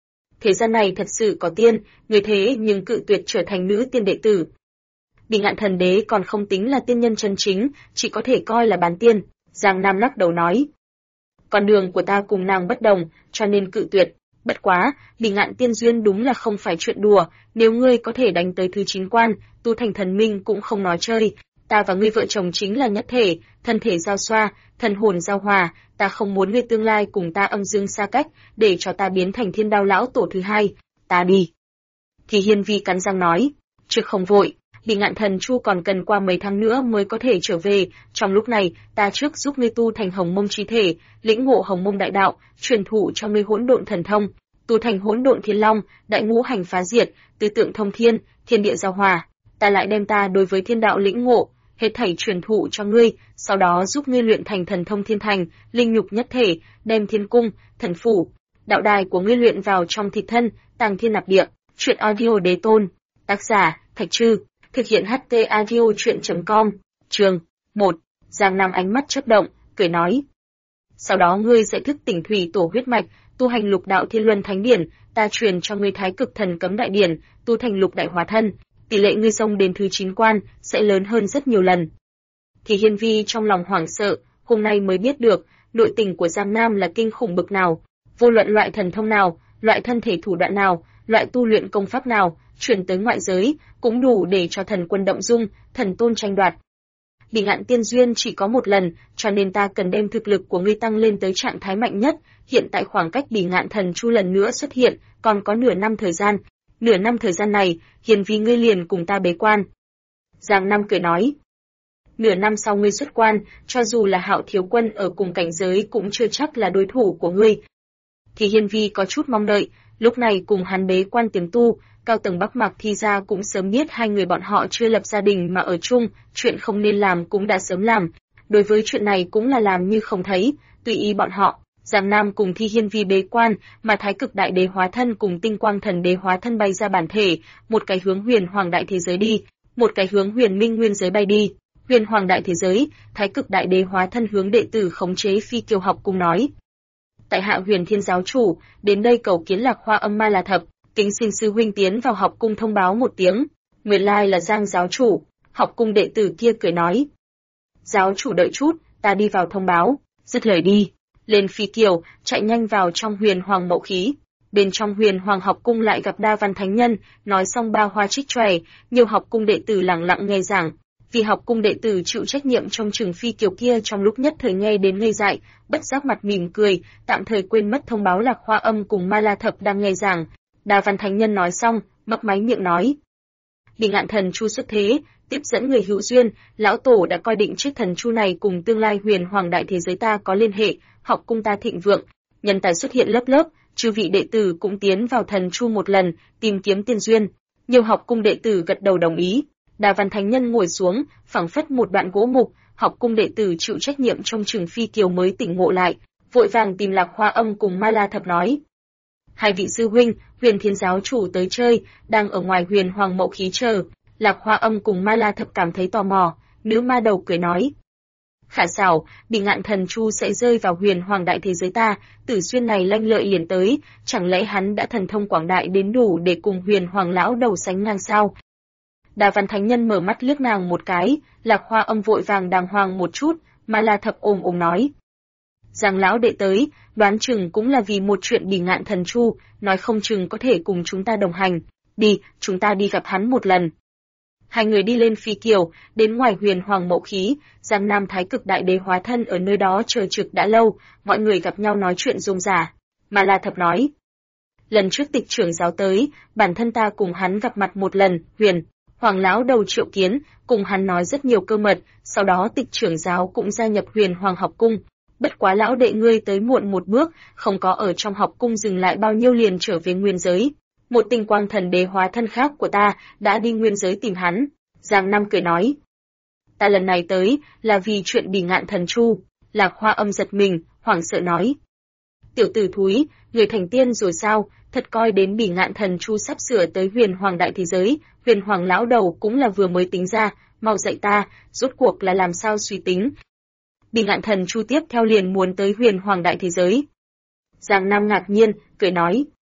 Speaker 1: Thế gian này thật sự có tiên, người thế nhưng cự tuyệt trở thành nữ tiên đệ tử. Bỉ Ngạn Thần Đế còn không tính là tiên nhân chân chính, chỉ có thể coi là bán tiên. Giang Nam lắc đầu nói. Con đường của ta cùng nàng bất đồng, cho nên cự tuyệt. Bất quá, Bỉ Ngạn tiên duyên đúng là không phải chuyện đùa, nếu ngươi có thể đánh tới thứ 9 quan, tu thành thần minh cũng không nói chơi. Ta và ngươi vợ chồng chính là nhất thể, thân thể giao xoa, thần hồn giao hòa, ta không muốn ngươi tương lai cùng ta âm dương xa cách, để cho ta biến thành Thiên Đao lão tổ thứ hai. Ta đi. Thì Hiên Vi cắn răng nói, trước không vội. Bỉ Ngạn Thần Chu còn cần qua mấy tháng nữa mới có thể trở về, trong lúc này, ta trước giúp ngươi tu thành Hồng Mông chi thể, lĩnh ngộ Hồng Mông đại đạo, truyền thụ cho ngươi Hỗn Độn thần thông, tu thành Hỗn Độn Thiên Long, đại ngũ hành phá diệt, tứ tượng thông thiên, thiên địa giao hòa. Ta lại đem ta đối với thiên đạo lĩnh ngộ, hết thảy truyền thụ cho ngươi, sau đó giúp ngươi luyện thành thần thông thiên thành, linh nhục nhất thể, đem thiên cung, thần phủ, đạo đài của ngươi luyện vào trong thịt thân, tàng thiên nạp địa. Truyện audio đế tôn. Tác giả, Thạch Trư. Thực hiện HT audio truyện.com. Chương 1. Giang Nam ánh mắt chớp động, cười nói. Sau đó ngươi sẽ thức tỉnh thủy tổ huyết mạch, tu hành lục đạo thiên luân thánh điển, ta truyền cho ngươi thái cực thần cấm đại điển, tu thành lục đại hóa thân, tỷ lệ ngươi xông đến thứ 9 quan sẽ lớn hơn rất nhiều lần. Thì Hiên Vi trong lòng hoảng sợ, hôm nay mới biết được, nội tình của Giang Nam là kinh khủng bực nào, vô luận loại thần thông nào, loại thân thể thủ đoạn nào, loại tu luyện công pháp nào, chuyển tới ngoại giới, cũng đủ để cho thần quân động dung, thần tôn tranh đoạt. Bỉ Ngạn tiên duyên chỉ có một lần, cho nên ta cần đem thực lực của ngươi tăng lên tới trạng thái mạnh nhất, hiện tại khoảng cách Bỉ Ngạn Thần Chu lần nữa xuất hiện, còn có nửa năm thời gian. Nửa năm thời gian này, Hiền Vi ngươi liền cùng ta bế quan. Giang Nam cười nói. Nửa năm sau ngươi xuất quan, cho dù là Hạo thiếu quân ở cùng cảnh giới cũng chưa chắc là đối thủ của ngươi. Thì Hiên Vi có chút mong đợi, lúc này cùng hắn bế quan tiềm tu, cao tầng Bắc Mạc Thi gia cũng sớm biết hai người bọn họ chưa lập gia đình mà ở chung, chuyện không nên làm cũng đã sớm làm. Đối với chuyện này cũng là làm như không thấy, tùy ý bọn họ. Giang Nam cùng Thi Hiên Vi bế quan, mà Thái Cực Đại Đế hóa thân cùng Tinh Quang Thần Đế hóa thân bay ra bản thể, một cái hướng Huyền Hoàng đại thế giới đi, một cái hướng Huyền Minh nguyên giới bay đi. Huyền Hoàng đại thế giới, Thái Cực Đại Đế hóa thân hướng đệ tử khống chế Phi Kiều học cung nói: tại hạ Huyền Thiên giáo chủ, đến đây cầu kiến Lạc Hoa Âm Ma La Thập, kính xin sư huynh tiến vào học cung thông báo một tiếng. Nguyên lai là Giang giáo chủ. Học cung đệ tử kia cười nói: giáo chủ đợi chút, ta đi vào thông báo. Dứt lời đi, lên Phi Kiều, chạy nhanh vào trong Huyền Hoàng mậu khí. Bên trong Huyền Hoàng học cung lại gặp Đa Văn Thánh Nhân, nói xong ba hoa trích chòe, nhiều học cung đệ tử lặng lặng nghe giảng. Vì học cung đệ tử chịu trách nhiệm trong trường Phi Kiều kia trong lúc nhất thời nghe đến ngây dại, bất giác mặt mỉm cười, tạm thời quên mất thông báo Lạc Hoa Âm cùng Ma La Thập đang nghe giảng. Đa Văn Thánh Nhân nói xong, mấp máy miệng nói: Bỉ Ngạn Thần Chu xuất thế, tiếp dẫn người hữu duyên, lão tổ đã coi định chiếc thần chu này cùng tương lai Huyền Hoàng đại thế giới ta có liên hệ, học cung ta thịnh vượng, nhân tài xuất hiện lớp lớp, chư vị đệ tử cũng tiến vào thần chu một lần, tìm kiếm tiên duyên. Nhiều học cung đệ tử gật đầu đồng ý. Đa Văn Thánh Nhân ngồi xuống, phảng phất một đoạn gỗ mục, học cung đệ tử chịu trách nhiệm trong trường Phi Kiều mới tỉnh ngộ lại, vội vàng tìm Lạc Hoa Âm cùng Ma La Thập nói: hai vị sư huynh, Huyền Thiên giáo chủ tới chơi, đang ở ngoài Huyền Hoàng mậu khí chờ. Lạc Hoa Âm cùng Ma La Thập cảm thấy tò mò, nữ ma đầu cười nói: khả xảo, Bỉ Ngạn Thần Chu sẽ rơi vào Huyền Hoàng đại thế giới ta, Tử Xuyên này lanh lợi liền tới, chẳng lẽ hắn đã thần thông quảng đại đến đủ để cùng Huyền Hoàng lão đầu sánh ngang sao? Đa Văn Thánh Nhân mở mắt liếc nàng một cái, Lạc Hoa Âm vội vàng đàng hoàng một chút, Ma La Thập ôm nói: Giang lão đệ tới, đoán chừng cũng là vì một chuyện Bỉ Ngạn Thần Chu, nói không chừng có thể cùng chúng ta đồng hành. Đi, chúng ta đi gặp hắn một lần. Hai người đi lên Phi Kiều, đến ngoài Huyền Hoàng mậu khí, Giang Nam Thái Cực Đại Đế hóa thân ở nơi đó chờ trực đã lâu, mọi người gặp nhau nói chuyện rôm rả. Ma La Thập nói: lần trước Tịch trưởng giáo tới, bản thân ta cùng hắn gặp mặt một lần, Huyền Hoàng lão đầu triệu kiến, cùng hắn nói rất nhiều cơ mật, sau đó Tịch trưởng giáo cũng gia nhập Huyền Hoàng học cung. Bất quá lão đệ ngươi tới muộn một bước, không có ở trong học cung dừng lại bao nhiêu liền trở về nguyên giới. Một Tinh Quang Thần Đế hóa thân khác của ta đã đi nguyên giới tìm hắn. Giang Nam cười nói: ta lần này tới là vì chuyện Bỉ Ngạn Thần Chu. Lạc Hoa Âm giật mình, hoảng sợ nói: tiểu tử thúi, người thành tiên rồi sao? Thật coi đến Bỉ Ngạn Thần Chu sắp sửa tới Huyền Hoàng đại thế giới, Huyền Hoàng lão đầu cũng là vừa mới tính ra, mau dạy ta, rốt cuộc là làm sao suy tính. Bỉ Ngạn Thần Chu tiếp theo liền muốn tới Huyền Hoàng đại thế giới. Giang Nam ngạc nhiên, cười nói: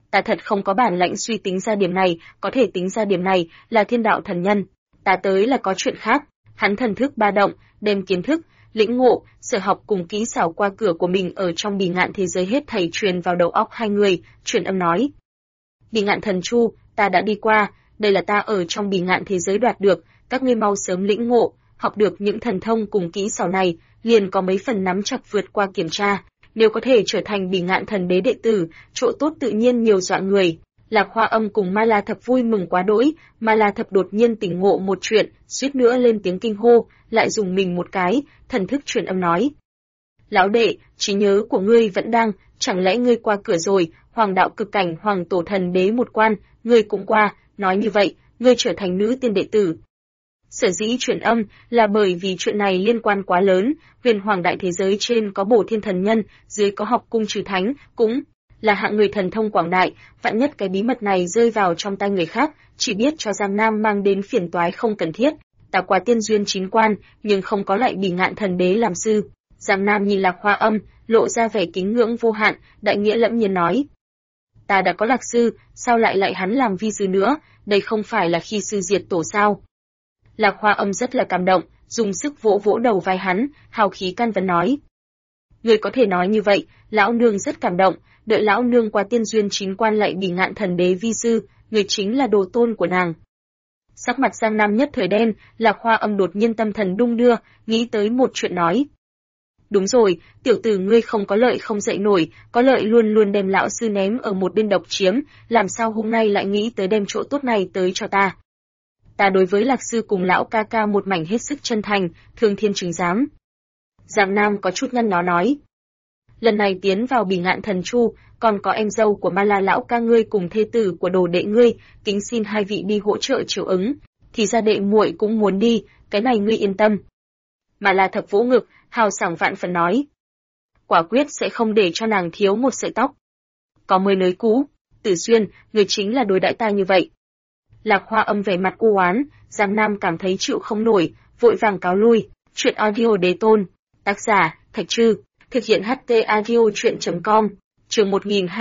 Speaker 1: Ta thật không có bản lãnh suy tính ra điểm này, có thể tính ra điểm này là thiên đạo thần nhân. Ta tới là có chuyện khác. Hắn thần thức ba động, đem kiến thức, lĩnh ngộ, sở học cùng kỹ xảo qua cửa của mình ở trong bỉ ngạn thế giới hết thảy truyền vào đầu óc hai người, truyền âm nói. Bỉ ngạn thần chu, ta đã đi qua, đây là ta ở trong bỉ ngạn thế giới đoạt được, các ngươi mau sớm lĩnh ngộ, học được những thần thông cùng kỹ xảo này, liền có mấy phần nắm chắc vượt qua kiểm tra. Nếu có thể trở thành bỉ ngạn thần đế đệ tử, chỗ tốt tự nhiên nhiều dọa người. Lạc Hoa Âm cùng Ma La Thập vui mừng quá đỗi, Ma La Thập đột nhiên tỉnh ngộ một chuyện, suýt nữa lên tiếng kinh hô, lại dùng mình một cái, thần thức truyền âm nói. Lão đệ, trí nhớ của ngươi vẫn đang, chẳng lẽ ngươi qua cửa rồi, hoàng đạo cực cảnh hoàng tổ thần đế một quan, ngươi cũng qua, nói như vậy, ngươi trở thành nữ tiên đệ tử. Sở dĩ truyền âm là bởi vì chuyện này liên quan quá lớn, huyền hoàng đại thế giới trên có bổ thiên thần nhân, dưới có học cung trừ thánh, cũng là hạng người thần thông quảng đại, vạn nhất cái bí mật này rơi vào trong tay người khác, chỉ biết cho Giang Nam mang đến phiền toái không cần thiết. Ta qua tiên duyên 9 quan, nhưng không có lại bỉ ngạn thần đế làm sư. Giang Nam nhìn Lạc Hoa Âm, lộ ra vẻ kính ngưỡng vô hạn, đại nghĩa lẫm nhiên nói. Ta đã có lạc sư, sao lại hắn làm vi sư nữa, đây không phải là khi sư diệt tổ sao? Lạc Hoa Âm rất là cảm động, dùng sức vỗ vỗ đầu vai hắn, hào khí can vấn nói. Người có thể nói như vậy, lão nương rất cảm động, đợi lão nương qua tiên duyên 9 quan lại bỉ ngạn thần đế vi sư, người chính là đồ tôn của nàng. Sắc mặt Giang Nam nhất thời đen, Lạc Hoa Âm đột nhiên tâm thần đung đưa, nghĩ tới một chuyện nói. Đúng rồi, tiểu tử ngươi không có lợi không dậy nổi, có lợi luôn luôn đem lão sư ném ở một bên độc chiếm, làm sao hôm nay lại nghĩ tới đem chỗ tốt này tới cho ta. Ta đối với lạc sư cùng lão ca ca một mảnh hết sức chân thành, thương thiên chứng giám. Giang Nam có chút nhăn nhó nói. Lần này tiến vào bỉ ngạn thần chu, còn có em dâu của Ma La lão ca ngươi cùng thê tử của đồ đệ ngươi, kính xin hai vị đi hỗ trợ chiều ứng, thì ra đệ muội cũng muốn đi, cái này ngươi yên tâm. Ma La Thập vỗ ngực, hào sảng vạn phần nói. Quả quyết sẽ không để cho nàng thiếu một sợi tóc. Có mới nới cũ, Tử Xuyên, người chính là đối đãi ta như vậy. Lạc Hoa Âm vẻ mặt u oán, Giang Nam cảm thấy chịu không nổi, vội vàng cáo lui. Chuyện audio đế tôn, tác giả, Thạch Trư, thực hiện HT audio chuyện.com, chương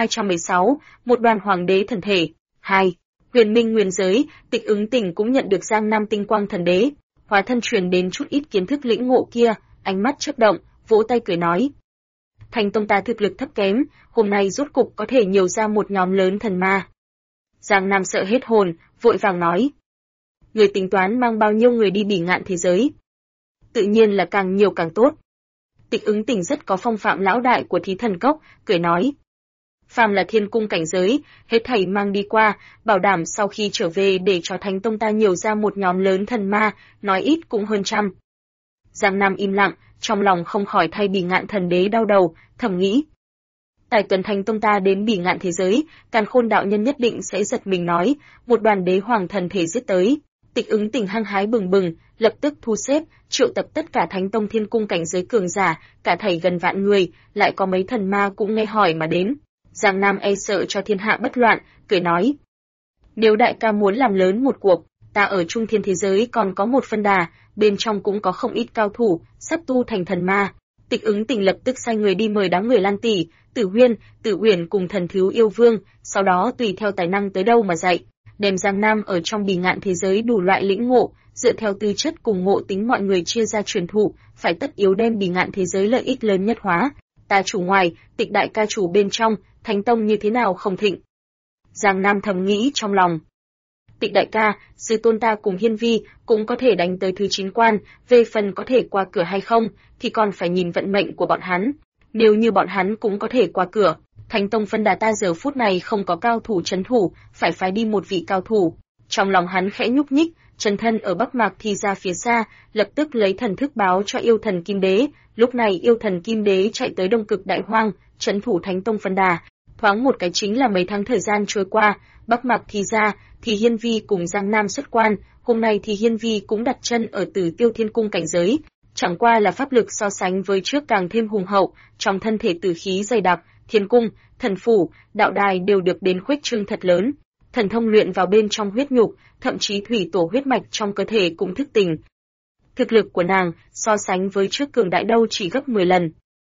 Speaker 1: 1216, một đoàn hoàng đế thần thể. 2. Huyền Minh Nguyên Giới, Tịch Ứng Tỉnh cũng nhận được Giang Nam tinh quang thần đế, hóa thân truyền đến chút ít kiến thức lĩnh ngộ kia, ánh mắt chớp động, vỗ tay cười nói. Thành tông ta thực lực thấp kém, hôm nay rốt cục có thể nhiều ra một nhóm lớn thần ma. Giang Nam sợ hết hồn, vội vàng nói. Người tính toán mang bao nhiêu người đi bỉ ngạn thế giới? Tự nhiên là càng nhiều càng tốt. Tịch Ứng Tỉnh rất có phong phạm lão đại của Thí Thần Cốc, cười nói. Phàm là thiên cung cảnh giới, hết thảy mang đi qua, bảo đảm sau khi trở về để cho Thánh Tông ta nhiều ra một nhóm lớn thần ma, nói ít cũng hơn 100. Giang Nam im lặng, trong lòng không khỏi thay bỉ ngạn thần đế đau đầu, thầm nghĩ. Tại tuần Thánh Tông ta đến bỉ ngạn thế giới, Càn Khôn đạo nhân nhất định sẽ giật mình nói, một đoàn đế hoàng thần thể giết tới. Tịch Ứng Tỉnh hăng hái bừng bừng, lập tức thu xếp, triệu tập tất cả Thánh Tông thiên cung cảnh giới cường giả, cả thảy gần vạn người, lại có mấy thần ma cũng nghe hỏi mà đến. Giang Nam e sợ cho thiên hạ bất loạn, cười nói. Nếu đại ca muốn làm lớn một cuộc, ta ở trung thiên thế giới còn có một phân đà, bên trong cũng có không ít cao thủ, sắp tu thành thần ma. Tịch Ứng Tỉnh lập tức sai người đi mời đám người Lan Tỷ, Tử Huyên, Tử Uyển cùng thần thiếu yêu vương, sau đó tùy theo tài năng tới đâu mà dạy, đem Giang Nam ở trong bỉ ngạn thế giới đủ loại lĩnh ngộ, dựa theo tư chất cùng ngộ tính mọi người chia ra truyền thụ, phải tất yếu đem bỉ ngạn thế giới lợi ích lớn nhất hóa. Ta chủ ngoài, Tịch đại ca chủ bên trong, Thánh Tông như thế nào không thịnh. Giang Nam thầm nghĩ trong lòng. Tịch đại ca, sư tôn ta cùng Hiên Vi cũng có thể đánh tới thứ 9 quan, về phần có thể qua cửa hay không, thì còn phải nhìn vận mệnh của bọn hắn. Nếu như bọn hắn cũng có thể qua cửa, Thánh Tông phân đà ta giờ phút này không có cao thủ trấn thủ, phải phái đi một vị cao thủ. Trong lòng hắn khẽ nhúc nhích, chân thân ở Bắc Mạc thì ra phía xa, lập tức lấy thần thức báo cho yêu thần Kim Đế. Lúc này yêu thần Kim Đế chạy tới Đông Cực Đại Hoang, trấn thủ Thánh Tông phân đà. Thoáng một cái chính là mấy tháng thời gian trôi qua, Bắc Mạc thì ra, thì Hiên Vi cùng Giang Nam xuất quan, hôm nay thì Hiên Vi cũng đặt chân ở Tử Tiêu Thiên Cung cảnh giới, chẳng qua là pháp lực so sánh với trước càng thêm hùng hậu, trong thân thể tử khí dày đặc, Thiên Cung, Thần Phủ, Đạo Đài đều được đến khuếch trương thật lớn, thần thông luyện vào bên trong huyết nhục, thậm chí thủy tổ huyết mạch trong cơ thể cũng thức tỉnh. Thực lực của nàng so sánh với trước cường đại đâu chỉ gấp 10 lần.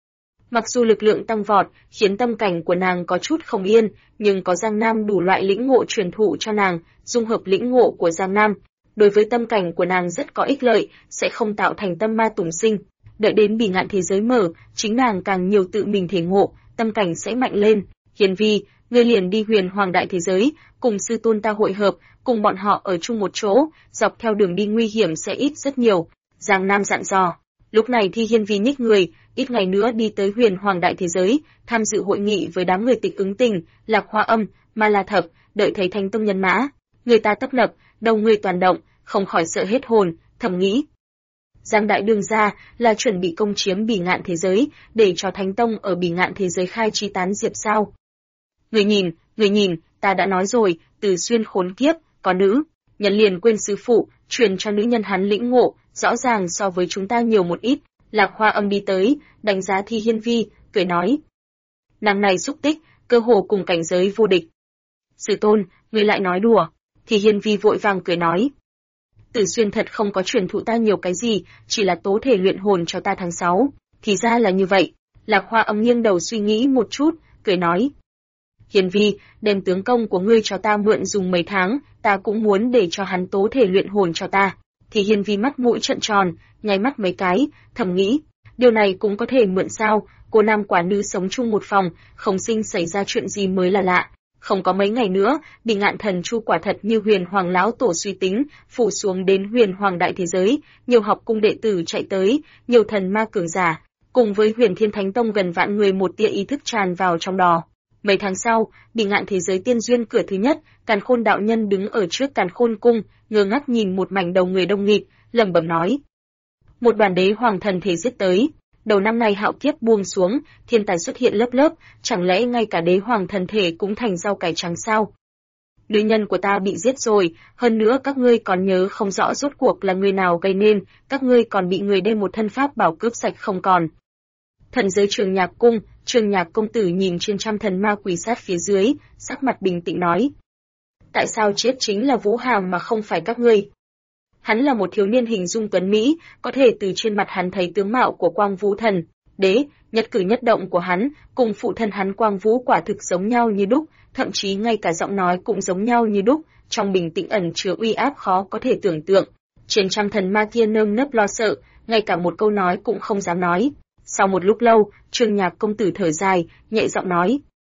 Speaker 1: Mặc dù lực lượng tăng vọt, khiến tâm cảnh của nàng có chút không yên, nhưng có Giang Nam đủ loại lĩnh ngộ truyền thụ cho nàng, dung hợp lĩnh ngộ của Giang Nam, đối với tâm cảnh của nàng rất có ích lợi, sẽ không tạo thành tâm ma tùng sinh. Đợi đến bỉ ngạn thế giới mở, chính nàng càng nhiều tự mình thể ngộ, tâm cảnh sẽ mạnh lên. Hiền Vi, ngươi liền đi Huyền Hoàng đại thế giới, cùng sư tôn ta hội hợp, cùng bọn họ ở chung một chỗ, dọc theo đường đi nguy hiểm sẽ ít rất nhiều. Giang Nam dặn dò. Lúc này Thi Hiên Vi nhích người, ít ngày nữa đi tới Huyền Hoàng đại thế giới, tham dự hội nghị với đám người Tịch Ứng Tình, Lạc Hoa Âm, Ma La Thập, đợi thấy Thánh Tông nhân mã, người ta tấp nập, đầu người toàn động, không khỏi sợ hết hồn, thầm nghĩ. Giang đại đường ra là chuẩn bị công chiếm bỉ ngạn thế giới, để cho Thánh Tông ở bỉ ngạn thế giới khai chi tán diệp sao? Người nhìn, ta đã nói rồi, Từ Xuyên khốn kiếp, có nữ, nhân liền quên sư phụ, truyền cho nữ nhân hắn lĩnh ngộ, rõ ràng so với chúng ta nhiều một ít. Lạc Hoa Âm đi tới, đánh giá Thi Hiên Vi, cười nói. Nàng này xúc tích, cơ hồ cùng cảnh giới vô địch. Sư tôn, người lại nói đùa. Thi Hiên Vi vội vàng cười nói. Tử Xuyên thật không có truyền thụ ta nhiều cái gì, chỉ là tố thể luyện hồn cho ta tháng 6. Thì ra là như vậy. Lạc Hoa Âm nghiêng đầu suy nghĩ một chút, cười nói. Hiên Vi, đem tướng công của ngươi cho ta mượn dùng mấy tháng, ta cũng muốn để cho hắn tố thể luyện hồn cho ta. Thì Hiên Vi mắt mũi trợn tròn, nháy mắt mấy cái, thầm nghĩ, điều này cũng có thể mượn sao? Cô nam quả nữ sống chung một phòng, không sinh xảy ra chuyện gì mới là lạ. Không có mấy ngày nữa, Bỉ Ngạn Thần Chu quả thật như Huyền Hoàng lão tổ suy tính, phủ xuống đến Huyền Hoàng đại thế giới, nhiều học cung đệ tử chạy tới, nhiều thần ma cường giả, cùng với Huyền Thiên Thánh Tông gần vạn người một tia ý thức tràn vào trong đó. Mấy tháng sau, Bỉ Ngạn thế giới tiên duyên cửa thứ nhất, Càn Khôn đạo nhân đứng ở trước Càn Khôn cung, ngơ ngác nhìn một mảnh đầu người đông nghịt, lẩm bẩm nói: một đoàn đế hoàng thần thể giết tới. Đầu năm nay hạo kiếp buông xuống, thiên tài xuất hiện lớp lớp, chẳng lẽ ngay cả đế hoàng thần thể cũng thành rau cải trắng sao? Nữ nhân của ta bị giết rồi, hơn nữa các ngươi còn nhớ không rõ rốt cuộc là người nào gây nên, các ngươi còn bị người đem một thân pháp bảo cướp sạch không còn. Thần giới Trường Nhạc cung, Trường Nhạc công tử nhìn trên trăm thần ma quỳ sát phía dưới, sắc mặt bình tĩnh nói: tại sao chết chính là Vũ Hàm mà không phải các ngươi? Hắn là một thiếu niên hình dung tuấn mỹ, có thể từ trên mặt hắn thấy tướng mạo của Quang Vũ Thần Đế, nhất cử nhất động của hắn cùng phụ thân hắn Quang Vũ quả thực giống nhau như đúc, thậm chí ngay cả giọng nói cũng giống nhau như đúc, trong bình tĩnh ẩn chứa uy áp khó có thể tưởng tượng. Trên trăm thần ma kia nơm nớp lo sợ, ngay cả một câu nói cũng không dám nói. Sau một lúc lâu, Trường Nhạc công tử thở dài, nhẹ giọng nói: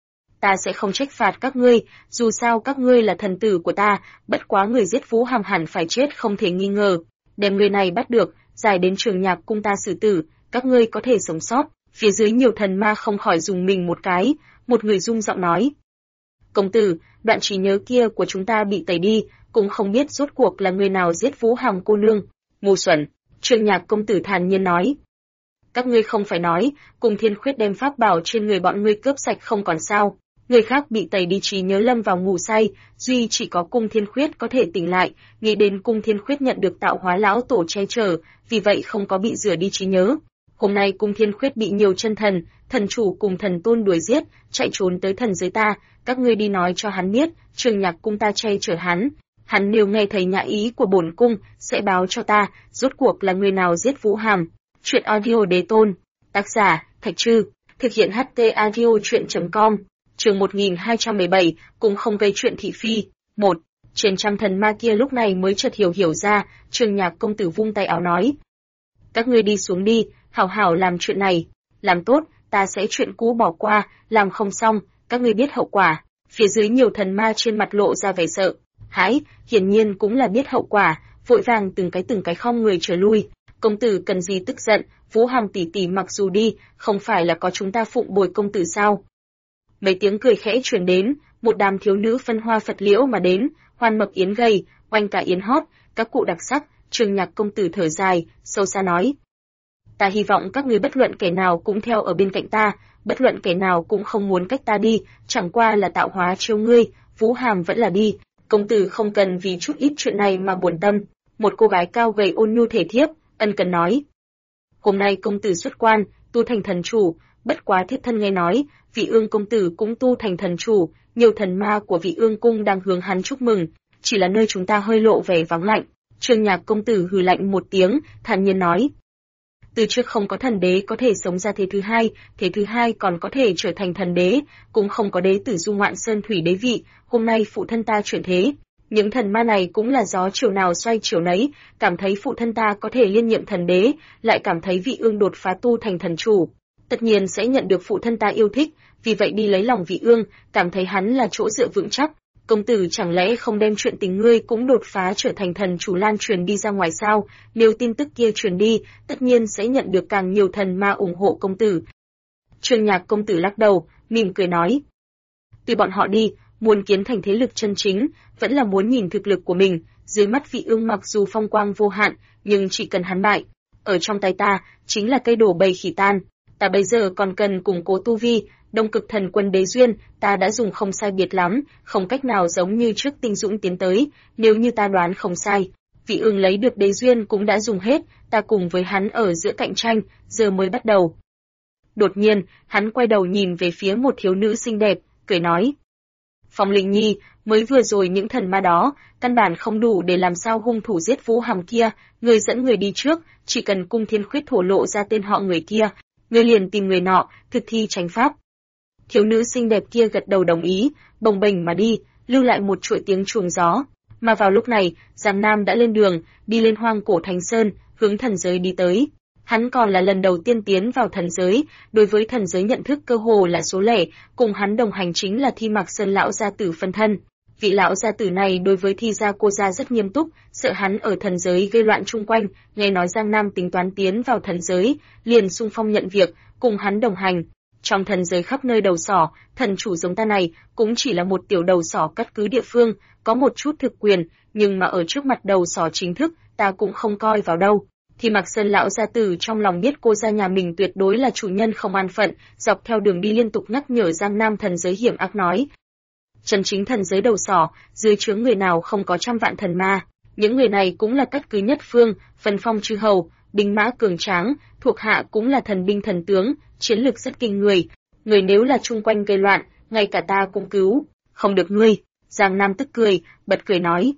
Speaker 1: ta sẽ không trách phạt các ngươi, dù sao các ngươi là thần tử của ta, bất quá người giết Vũ Hàm hẳn phải chết không thể nghi ngờ. Đem người này bắt được, giải đến Trường Nhạc cung ta xử tử, các ngươi có thể sống sót. Phía dưới nhiều thần ma không khỏi dùng mình một cái, một người rung giọng nói: công tử, đoạn trí nhớ kia của chúng ta bị tẩy đi, cũng không biết rốt cuộc là người nào giết Vũ Hàm cô nương. Ngu xuẩn. Trường Nhạc công tử thản nhiên nói: các ngươi không phải nói, Cung Thiên Khuyết đem pháp bảo trên người bọn ngươi cướp sạch không còn sao? Người khác bị tẩy đi trí nhớ lâm vào ngủ say, duy chỉ có Cung Thiên Khuyết có thể tỉnh lại, nghĩ đến Cung Thiên Khuyết nhận được tạo hóa lão tổ che chở, vì vậy không có bị rửa đi trí nhớ. Hôm nay Cung Thiên Khuyết bị nhiều chân thần, thần chủ cùng thần tôn đuổi giết, chạy trốn tới thần giới ta, các ngươi đi nói cho hắn biết, Trường Nhạc cung ta che chở hắn. Hắn nếu nghe thấy nhã ý của bổn cung, sẽ báo cho ta, rốt cuộc là người nào giết Vũ Hàm. Truyện audio Đế Tôn, tác giả Thạch Trư, thực hiện HT audio truyện.com. Chương 1217, cũng không gây chuyện thị phi. 1. Trên trăm thần ma kia lúc này mới chợt hiểu ra, Trường Nhạc công tử vung tay áo nói: các ngươi đi xuống đi, hảo hảo làm chuyện này, làm tốt, ta sẽ chuyện cũ bỏ qua, làm không xong, các ngươi biết hậu quả. Phía dưới nhiều thần ma trên mặt lộ ra vẻ sợ hãi, hiển nhiên cũng là biết hậu quả, vội vàng từng cái khom người trở lui. Công tử cần gì tức giận, Vũ Hàm tỷ tỷ mặc dù đi, không phải là có chúng ta phụng bồi công tử sao? Mấy tiếng cười khẽ truyền đến, một đám thiếu nữ phân hoa phật liễu mà đến, hoan mập yến gầy, oanh cả yến hót, các cụ đặc sắc. Trường Nhạc công tử thở dài, sâu xa nói: ta hy vọng các ngươi bất luận kẻ nào cũng theo ở bên cạnh ta, bất luận kẻ nào cũng không muốn cách ta đi, chẳng qua là tạo hóa chiêu ngươi, Vũ Hàm vẫn là đi. Công tử không cần vì chút ít chuyện này mà buồn tâm. Một cô gái cao gầy ôn nhu thể thiếp, ân cần nói: hôm nay công tử xuất quan, tu thành thần chủ, bất quá thiếp thân nghe nói, Vị Ương công tử cũng tu thành thần chủ, nhiều thần ma của Vị Ương cung đang hướng hắn chúc mừng, chỉ là nơi chúng ta hơi lộ vẻ vắng lạnh. Trường Nhạc công tử hừ lạnh một tiếng, thản nhiên nói: Từ trước không có thần đế có thể sống ra thế thứ hai còn có thể trở thành thần đế, cũng không có đế tử du ngoạn sơn thủy đế vị, hôm nay phụ thân ta chuyển thế. Những thần ma này cũng là gió chiều nào xoay chiều nấy, cảm thấy phụ thân ta có thể liên nhiệm thần đế, lại cảm thấy vị ương đột phá tu thành thần chủ. Tất nhiên sẽ nhận được phụ thân ta yêu thích, vì vậy đi lấy lòng vị ương, cảm thấy hắn là chỗ dựa vững chắc. Công tử chẳng lẽ không đem chuyện tình ngươi cũng đột phá trở thành thần chủ lan truyền đi ra ngoài sao? Nếu tin tức kia truyền đi, tất nhiên sẽ nhận được càng nhiều thần ma ủng hộ công tử. Trương Nhạc công tử lắc đầu, mỉm cười nói. Tùy bọn họ đi, muốn kiến thành thế lực chân chính, vẫn là muốn nhìn thực lực của mình, dưới mắt vị ương mặc dù phong quang vô hạn, nhưng chỉ cần hắn bại, ở trong tay ta, chính là cây đổ bầy khỉ tan. Ta bây giờ còn cần củng cố tu vi, Đông Cực Thần Quân Đế Duyên, ta đã dùng không sai biệt lắm, không cách nào giống như trước tinh dũng tiến tới, nếu như ta đoán không sai. Vị ương lấy được Đế Duyên cũng đã dùng hết, ta cùng với hắn ở giữa cạnh tranh, giờ mới bắt đầu. Đột nhiên, hắn quay đầu nhìn về phía một thiếu nữ xinh đẹp, cười nói. Phong Linh Nhi, mới vừa rồi những thần ma đó, căn bản không đủ để làm sao hung thủ giết Vũ Hàm kia, người dẫn người đi trước, chỉ cần Cung Thiên Khuyết thổ lộ ra tên họ người kia, người liền tìm người nọ, thực thi chánh pháp. Thiếu nữ xinh đẹp kia gật đầu đồng ý, bồng bềnh mà đi, lưu lại một chuỗi tiếng chuông gió. Mà vào lúc này, Giang Nam đã lên đường, đi lên Hoang Cổ Thánh Sơn, hướng thần giới đi tới. Hắn còn là lần đầu tiên tiến vào thần giới, đối với thần giới nhận thức cơ hồ là số lẻ, cùng hắn đồng hành chính là Thi Mạc Sơn lão gia tử phân thân. Vị lão gia tử này đối với Thi gia cô gia rất nghiêm túc, sợ hắn ở thần giới gây loạn chung quanh, nghe nói Giang Nam tính toán tiến vào thần giới, liền xung phong nhận việc, cùng hắn đồng hành. Trong thần giới khắp nơi đầu sỏ, thần chủ giống ta này cũng chỉ là một tiểu đầu sỏ cắt cứ địa phương, có một chút thực quyền, nhưng mà ở trước mặt đầu sỏ chính thức, ta cũng không coi vào đâu. Thì Mạc Sơn lão gia tử trong lòng biết cô gia nhà mình tuyệt đối là chủ nhân không an phận, dọc theo đường đi liên tục nhắc nhở Giang Nam thần giới hiểm ác nói. Chân chính thần giới đầu sỏ, dưới trướng người nào không có trăm vạn thần ma, những người này cũng là cắt cứ nhất phương, phân phong chư hầu, binh mã cường tráng, thuộc hạ cũng là thần binh thần tướng, chiến lược rất kinh người. Người nếu là chung quanh gây loạn, ngay cả ta cũng cứu, không được ngươi. Giang Nam tức cười, bật cười nói.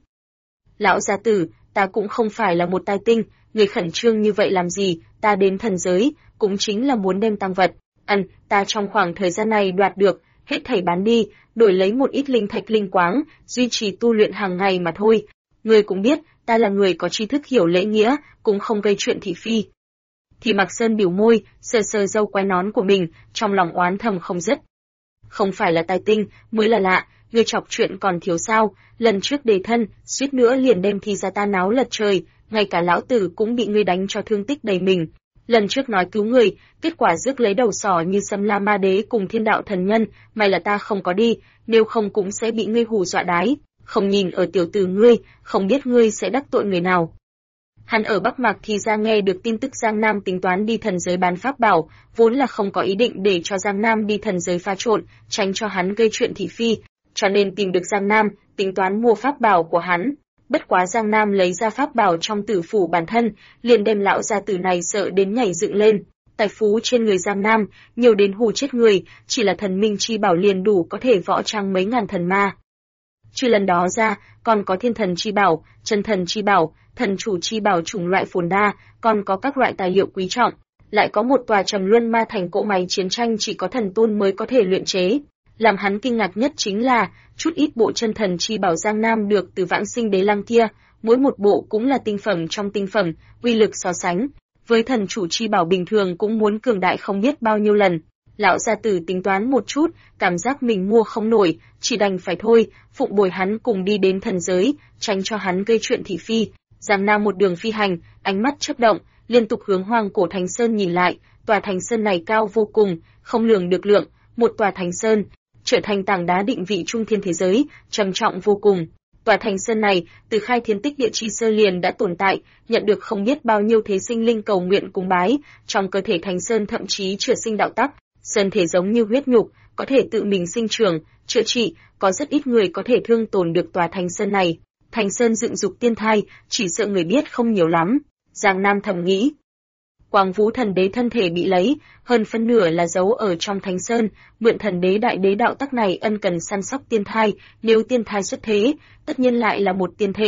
Speaker 1: Lão gia tử, ta cũng không phải là một tai tinh, người khẩn trương như vậy làm gì, ta đến thần giới, cũng chính là muốn đem tăng vật. Ta trong khoảng thời gian này đoạt được, hết thảy bán đi, đổi lấy một ít linh thạch linh quáng, duy trì tu luyện hàng ngày mà thôi. Ngươi cũng biết, ta là người có tri thức hiểu lễ nghĩa, cũng không gây chuyện thị phi. Thì Mạc Sơn biểu môi, sờ sờ râu quai nón của mình, trong lòng oán thầm không dứt. Không phải là tài tinh, mới là lạ, ngươi chọc chuyện còn thiếu sao, lần trước đề thân, suýt nữa liền đem Thi gia ta náo lật trời, ngay cả lão tử cũng bị ngươi đánh cho thương tích đầy mình. Lần trước nói cứu người, kết quả rước lấy đầu sỏ như Sâm La Ma Đế cùng Thiên Đạo Thần Nhân, may là ta không có đi, nếu không cũng sẽ bị ngươi hù dọa đái. Không nhìn ở tiểu tử ngươi, không biết ngươi sẽ đắc tội người nào. Hắn ở Bắc Mạc thì ra nghe được tin tức Giang Nam tính toán đi thần giới bán pháp bảo, vốn là không có ý định để cho Giang Nam đi thần giới pha trộn, tránh cho hắn gây chuyện thị phi, cho nên tìm được Giang Nam, tính toán mua pháp bảo của hắn. Bất quá Giang Nam lấy ra pháp bảo trong tử phủ bản thân, liền đem lão gia tử này sợ đến nhảy dựng lên. Tài phú trên người Giang Nam, nhiều đến hù chết người, chỉ là thần minh chi bảo liền đủ có thể võ trang mấy ngàn thần ma. Trừ lần đó ra, còn có thiên thần chi bảo, chân thần chi bảo, thần chủ chi bảo chủng loại phồn đa, còn có các loại tài liệu quý trọng. Lại có một tòa Trầm Luân Ma Thành cỗ máy chiến tranh chỉ có thần tôn mới có thể luyện chế. Làm hắn kinh ngạc nhất chính là, chút ít bộ chân thần chi bảo Giang Nam được từ Vãng Sinh Đế Lăng kia, mỗi một bộ cũng là tinh phẩm trong tinh phẩm, uy lực so sánh với thần chủ chi bảo bình thường cũng muốn cường đại không biết bao nhiêu lần. Lão gia tử tính toán một chút, cảm giác mình mua không nổi, chỉ đành phải thôi, phụng bồi hắn cùng đi đến thần giới, tránh cho hắn gây chuyện thị phi. Giang Nam một đường phi hành, ánh mắt chớp động, liên tục hướng Hoang Cổ Thánh Sơn nhìn lại, tòa Thánh Sơn này cao vô cùng, không lường được lượng, một tòa Thánh Sơn, trở thành tảng đá định vị trung thiên thế giới, trầm trọng vô cùng. Tòa Thánh Sơn này, từ khai thiên tích địa chi sơ liền đã tồn tại, nhận được không biết bao nhiêu thế sinh linh cầu nguyện cúng bái, trong cơ thể Thánh Sơn thậm chí chữa sinh đạo tắc, sơn thể giống như huyết nhục, có thể tự mình sinh trưởng, chữa trị, có rất ít người có thể thương tổn được tòa Thánh Sơn này. Thánh Sơn dựng dục tiên thai, chỉ sợ người biết không nhiều lắm. Giang Nam thầm nghĩ. Quang Vũ Thần Đế thân thể bị lấy, hơn phân nửa là giấu ở trong Thánh Sơn, mượn Thần Đế đại đế đạo tắc này ân cần săn sóc tiên thai, nếu tiên thai xuất thế, tất nhiên lại là một tiên thể.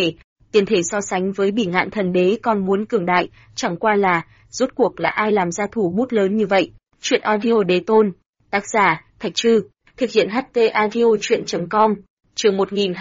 Speaker 1: Tiền thể so sánh với Bỉ Ngạn Thần Đế còn muốn cường đại, chẳng qua là, rốt cuộc là ai làm ra thủ bút lớn như vậy? Chuyện audio đế tôn, tác giả, Thạch Trư, thực hiện HT audio chuyện.com, chương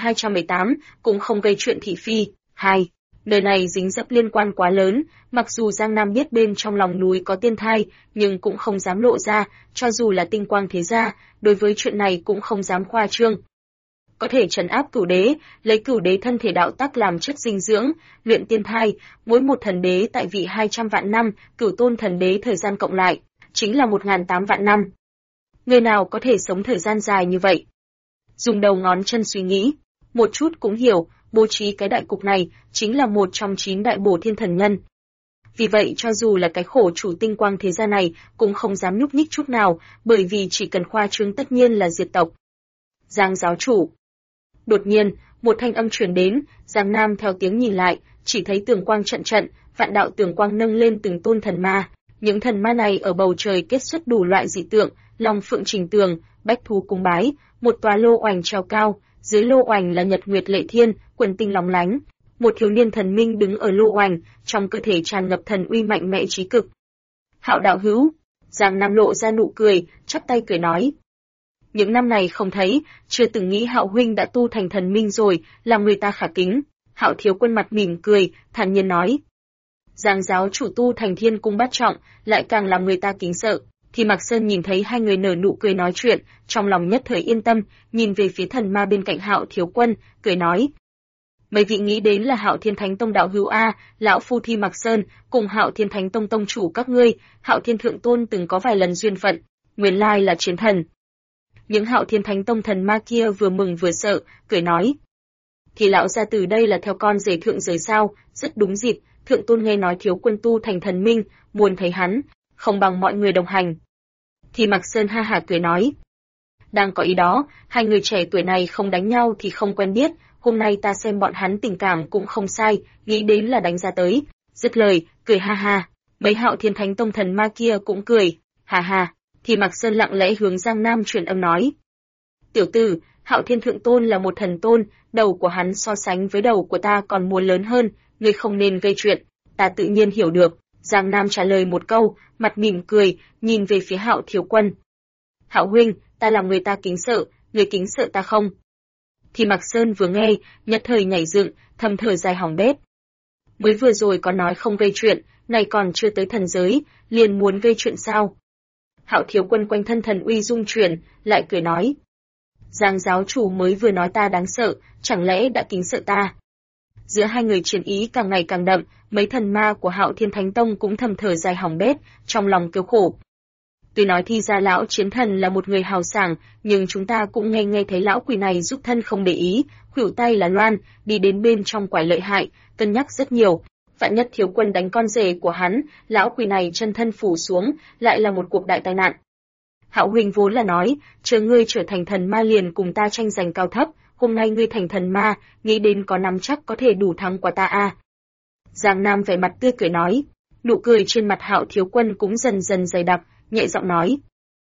Speaker 1: 1218, cũng không gây chuyện thị phi. 2. Nơi này dính dấp liên quan quá lớn, mặc dù Giang Nam biết bên trong lòng núi có tiên thai, nhưng cũng không dám lộ ra, cho dù là tinh quang thế gia, đối với chuyện này cũng không dám khoa trương. Có thể trấn áp cửu đế, lấy cửu đế thân thể đạo tắc làm chất dinh dưỡng, luyện tiên thai, mỗi một thần đế tại vị 200 vạn năm, cửu tôn thần đế thời gian cộng lại, chính là 1.800 vạn năm. Người nào có thể sống thời gian dài như vậy? Dùng đầu ngón chân suy nghĩ, một chút cũng hiểu, bố trí cái đại cục này, chính là một trong 9 đại bổ thiên thần nhân. Vì vậy cho dù là cái khổ chủ tinh quang thế gia này, cũng không dám nhúc nhích chút nào, bởi vì chỉ cần khoa trương tất nhiên là diệt tộc. Giang giáo chủ. Đột nhiên, một thanh âm truyền đến, Giang Nam theo tiếng nhìn lại, chỉ thấy tường quang trận trận, vạn đạo tường quang nâng lên từng tôn thần ma. Những thần ma này ở bầu trời kết xuất đủ loại dị tượng, long phượng trình tường, bách thú cung bái, một tòa lô oành treo cao, dưới lô oành là nhật nguyệt lệ thiên, quần tinh lóng lánh. Một thiếu niên thần minh đứng ở lô oành, trong cơ thể tràn ngập thần uy mạnh mẽ trí cực. Hạo đạo hữu, Giang Nam lộ ra nụ cười, chắp tay cười nói. Những năm này không thấy, chưa từng nghĩ Hạo huynh đã tu thành thần minh rồi, làm người ta khả kính. Hạo thiếu quân mặt mỉm cười, thản nhiên nói. Giang giáo chủ tu thành thiên cung bát trọng, lại càng làm người ta kính sợ. Thì Mạc Sơn nhìn thấy hai người nở nụ cười nói chuyện, trong lòng nhất thời yên tâm, nhìn về phía thần ma bên cạnh Hạo thiếu quân, cười nói. Mấy vị nghĩ đến là Hạo Thiên Thánh Tông đạo hữu a, lão phu Thi Mạc Sơn, cùng Hạo Thiên Thánh Tông tông chủ các ngươi, Hạo Thiên Thượng Tôn từng có vài lần duyên phận, nguyên lai là chiến thần. Những Hạo Thiên Thánh Tông thần ma kia vừa mừng vừa sợ, cười nói. Thì lão gia từ đây là theo con rể thượng giới sao, rất đúng dịp, Thượng Tôn nghe nói thiếu quân tu thành thần minh, muốn thấy hắn, không bằng mọi người đồng hành. Thì Mạc Sơn ha hả cười nói. Đang có ý đó, hai người trẻ tuổi này không đánh nhau thì không quen biết, hôm nay ta xem bọn hắn tình cảm cũng không sai, nghĩ đến là đánh ra tới. Dứt lời, cười ha ha, mấy Hạo Thiên Thánh Tông thần ma kia cũng cười, ha ha. Thì Mạc Sơn lặng lẽ hướng Giang Nam truyền âm nói. Tiểu tử, Hạo Thiên Thượng Tôn là một thần tôn, đầu của hắn so sánh với đầu của ta còn muốn lớn hơn, ngươi không nên gây chuyện, ta tự nhiên hiểu được. Giang Nam trả lời một câu, mặt mỉm cười, nhìn về phía Hạo thiếu quân. Hạo huynh, ta làm người ta kính sợ, người kính sợ ta không? Thì Mạc Sơn vừa nghe, nhất thời nhảy dựng, thầm thở dài hỏng bét. Mới vừa rồi có nói không gây chuyện, này còn chưa tới thần giới, liền muốn gây chuyện sao? Hạo thiếu quân quanh thân thần uy dung chuyển, lại cười nói. Giang giáo chủ mới vừa nói ta đáng sợ, chẳng lẽ đã kính sợ ta? Giữa hai người chiến ý càng ngày càng đậm, mấy thần ma của Hạo Thiên Thánh Tông cũng thầm thở dài hỏng bét, trong lòng kêu khổ. Tuy nói Thi gia lão chiến thần là một người hào sảng, nhưng chúng ta cũng nghe thấy lão quỷ này giúp thân không để ý, khuỷu tay là loan, đi đến bên trong quải lợi hại, cân nhắc rất nhiều. Vạn nhất thiếu quân đánh con rể của hắn, lão quỷ này chân thân phủ xuống, lại là một cuộc đại tai nạn. Hạo huynh vốn là nói, chờ ngươi trở thành thần ma liền cùng ta tranh giành cao thấp, hôm nay ngươi thành thần ma, nghĩ đến có nắm chắc có thể đủ thắng qua ta a. Giang Nam vẻ mặt tươi cười nói, nụ cười trên mặt Hạo thiếu quân cũng dần dần dày đặc, nhẹ giọng nói.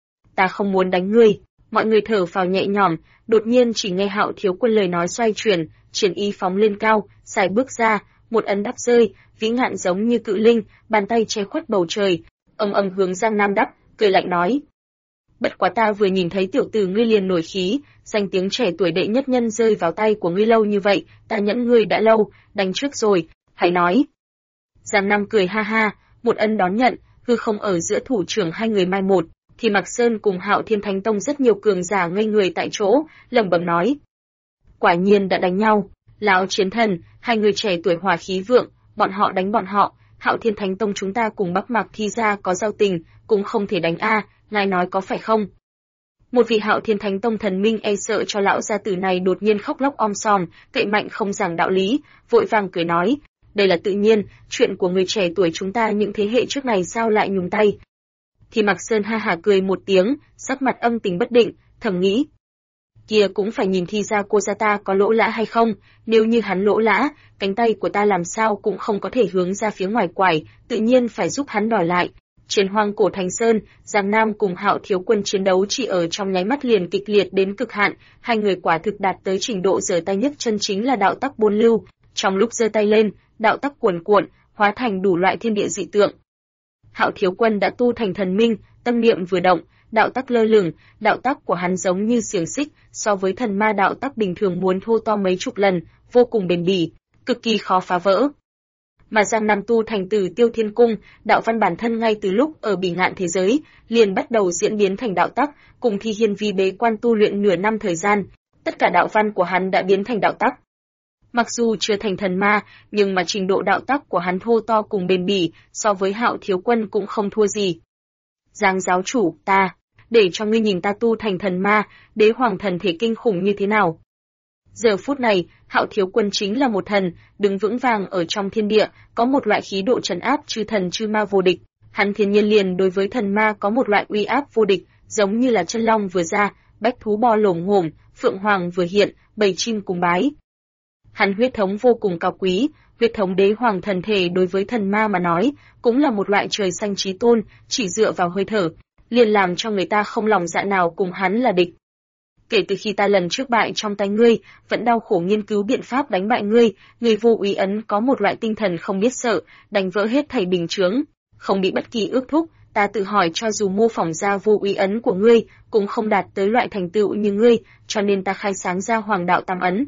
Speaker 1: Ta không muốn đánh ngươi. Mọi người thở phào nhẹ nhõm, đột nhiên chỉ nghe Hạo thiếu quân lời nói xoay chuyển, triển ý phóng lên cao, xài bước ra, một ấn đắp rơi, vĩ ngạn giống như cự linh, bàn tay che khuất bầu trời, ầm ầm hướng Giang Nam đắp, cười lạnh nói. Bất quá ta vừa nhìn thấy tiểu tử ngươi liền nổi khí, danh tiếng trẻ tuổi đệ nhất nhân rơi vào tay của ngươi lâu như vậy, ta nhẫn ngươi đã lâu, đánh trước rồi, hãy nói. Giang Nam cười ha ha, một ân đón nhận, hư không ở giữa thủ trưởng hai người mai một, thì Mạc Sơn cùng Hạo Thiên Thánh Tông rất nhiều cường giả ngây người tại chỗ, lẩm bẩm nói. Quả nhiên đã đánh nhau, lão chiến thần, hai người trẻ tuổi hòa khí vượng, bọn họ đánh bọn họ, Hạo Thiên Thánh Tông chúng ta cùng Bắc Mạc Thi gia có giao tình, cũng không thể đánh a, ngài nói có phải không? Một vị Hạo Thiên Thánh Tông thần minh e sợ cho lão gia tử này đột nhiên khóc lóc om sòm, cậy mạnh không giảng đạo lý, vội vàng cười nói, đây là tự nhiên, chuyện của người trẻ tuổi chúng ta những thế hệ trước này sao lại nhúng tay. Thì Mạc Sơn ha hả cười một tiếng, sắc mặt âm tình bất định, thầm nghĩ. Kia cũng phải nhìn Thi gia cô gia ta có lỗ lã hay không, nếu như hắn lỗ lã, cánh tay của ta làm sao cũng không có thể hướng ra phía ngoài quải, tự nhiên phải giúp hắn đòi lại. Trên hoang cổ Thành Sơn, Giang Nam cùng Hạo thiếu quân chiến đấu chỉ ở trong nháy mắt liền kịch liệt đến cực hạn, hai người quả thực đạt tới trình độ giở tay nhấc chân chính là đạo tắc bốn lưu. Trong lúc giơ tay lên, đạo tắc cuồn cuộn, hóa thành đủ loại thiên địa dị tượng. Hạo Thiếu Quân đã tu thành thần minh, tâm niệm vừa động, đạo tắc lơ lửng, đạo tắc của hắn giống như xiềng xích, so với thần ma đạo tắc bình thường muốn thô to mấy chục lần, vô cùng bền bỉ, cực kỳ khó phá vỡ. Mà Giang Nam tu thành từ Tiêu Thiên Cung, đạo văn bản thân ngay từ lúc ở Bỉ Ngạn thế giới, liền bắt đầu diễn biến thành đạo tắc, cùng Thi Hiên Vi bế quan tu luyện nửa năm thời gian, tất cả đạo văn của hắn đã biến thành đạo tắc. Mặc dù chưa thành thần ma, nhưng mà trình độ đạo tắc của hắn thô to cùng bền bỉ, so với Hạo Thiếu Quân cũng không thua gì. Giang giáo chủ, để cho ngươi nhìn ta tu thành thần ma, đế hoàng thần thể kinh khủng như thế nào. Giờ phút này, Hạo Thiếu Quân chính là một thần, đứng vững vàng ở trong thiên địa, có một loại khí độ trấn áp chư thần chư ma vô địch. Hắn thiên nhiên liền đối với thần ma có một loại uy áp vô địch, giống như là chân long vừa ra, bách thú bò lổm ngổm, phượng hoàng vừa hiện, bầy chim cùng bái. Hắn huyết thống vô cùng cao quý, huyết thống đế hoàng thần thể đối với thần ma mà nói, cũng là một loại trời xanh chí tôn, chỉ dựa vào hơi thở, liền làm cho người ta không lòng dạ nào cùng hắn là địch. Kể từ khi ta lần trước bại trong tay ngươi, vẫn đau khổ nghiên cứu biện pháp đánh bại ngươi, người vô úy ấn có một loại tinh thần không biết sợ, đánh vỡ hết thảy bình chướng, không bị bất kỳ ước thúc, ta tự hỏi cho dù mô phỏng ra vô úy ấn của ngươi, cũng không đạt tới loại thành tựu như ngươi, cho nên ta khai sáng ra Hoàng đạo Tam ấn.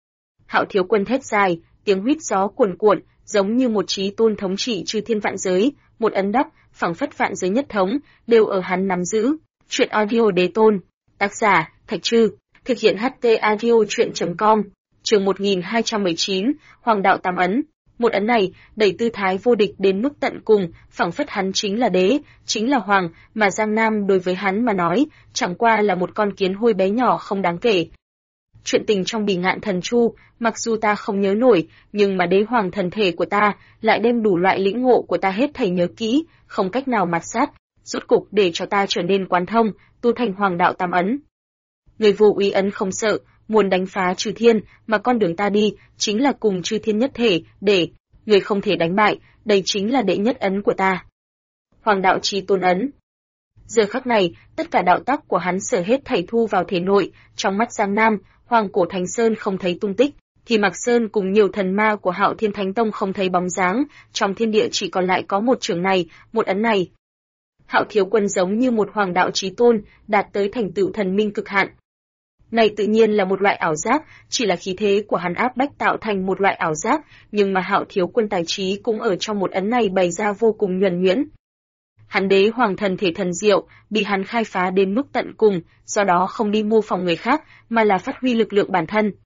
Speaker 1: Hạo Thiếu Quân thét dài, tiếng huýt gió cuồn cuộn, giống như một chí tôn thống trị chư thiên vạn giới, một ấn đắp, phảng phất vạn giới nhất thống, đều ở hắn nắm giữ. Truyện audio đế tôn, tác giả Thạch Trư, thực hiện HT audio truyện.com, chương 1219, Hoàng đạo Tam ấn. Một ấn này, đẩy tư thái vô địch đến mức tận cùng, phảng phất hắn chính là đế, chính là hoàng, mà Giang Nam đối với hắn mà nói, chẳng qua là một con kiến hôi bé nhỏ không đáng kể. Chuyện tình trong Bỉ Ngạn Thần Chu, mặc dù ta không nhớ nổi, nhưng mà đế hoàng thần thể của ta lại đem đủ loại lĩnh ngộ của ta hết thảy nhớ kỹ, không cách nào mạt sát, rốt cục để cho ta trở nên quán thông, tu thành Hoàng đạo Tam ấn. Người vô úy ấn không sợ, muốn đánh phá trừ thiên, mà con đường ta đi chính là cùng trừ thiên nhất thể, để người không thể đánh bại, đây chính là đệ nhất ấn của ta. Hoàng đạo chí tôn ấn. Giờ khắc này, tất cả đạo tắc của hắn sở hết thảy thu vào thể nội, trong mắt Giang Nam, Hoàng Cổ Thánh Sơn không thấy tung tích, thì Mạc Sơn cùng nhiều thần ma của Hạo Thiên Thánh Tông không thấy bóng dáng, trong thiên địa chỉ còn lại có một trường này, một ấn này. Hạo Thiếu Quân giống như một hoàng đạo chí tôn, đạt tới thành tựu thần minh cực hạn. Này tự nhiên là một loại ảo giác, chỉ là khí thế của hắn áp bách tạo thành một loại ảo giác, nhưng mà Hạo Thiếu Quân tài trí cũng ở trong một ấn này bày ra vô cùng nhuần nhuyễn. Hắn đế hoàng thần thể thần diệu, bị hắn khai phá đến mức tận cùng, do đó không đi mô phỏng người khác, mà là phát huy lực lượng bản thân.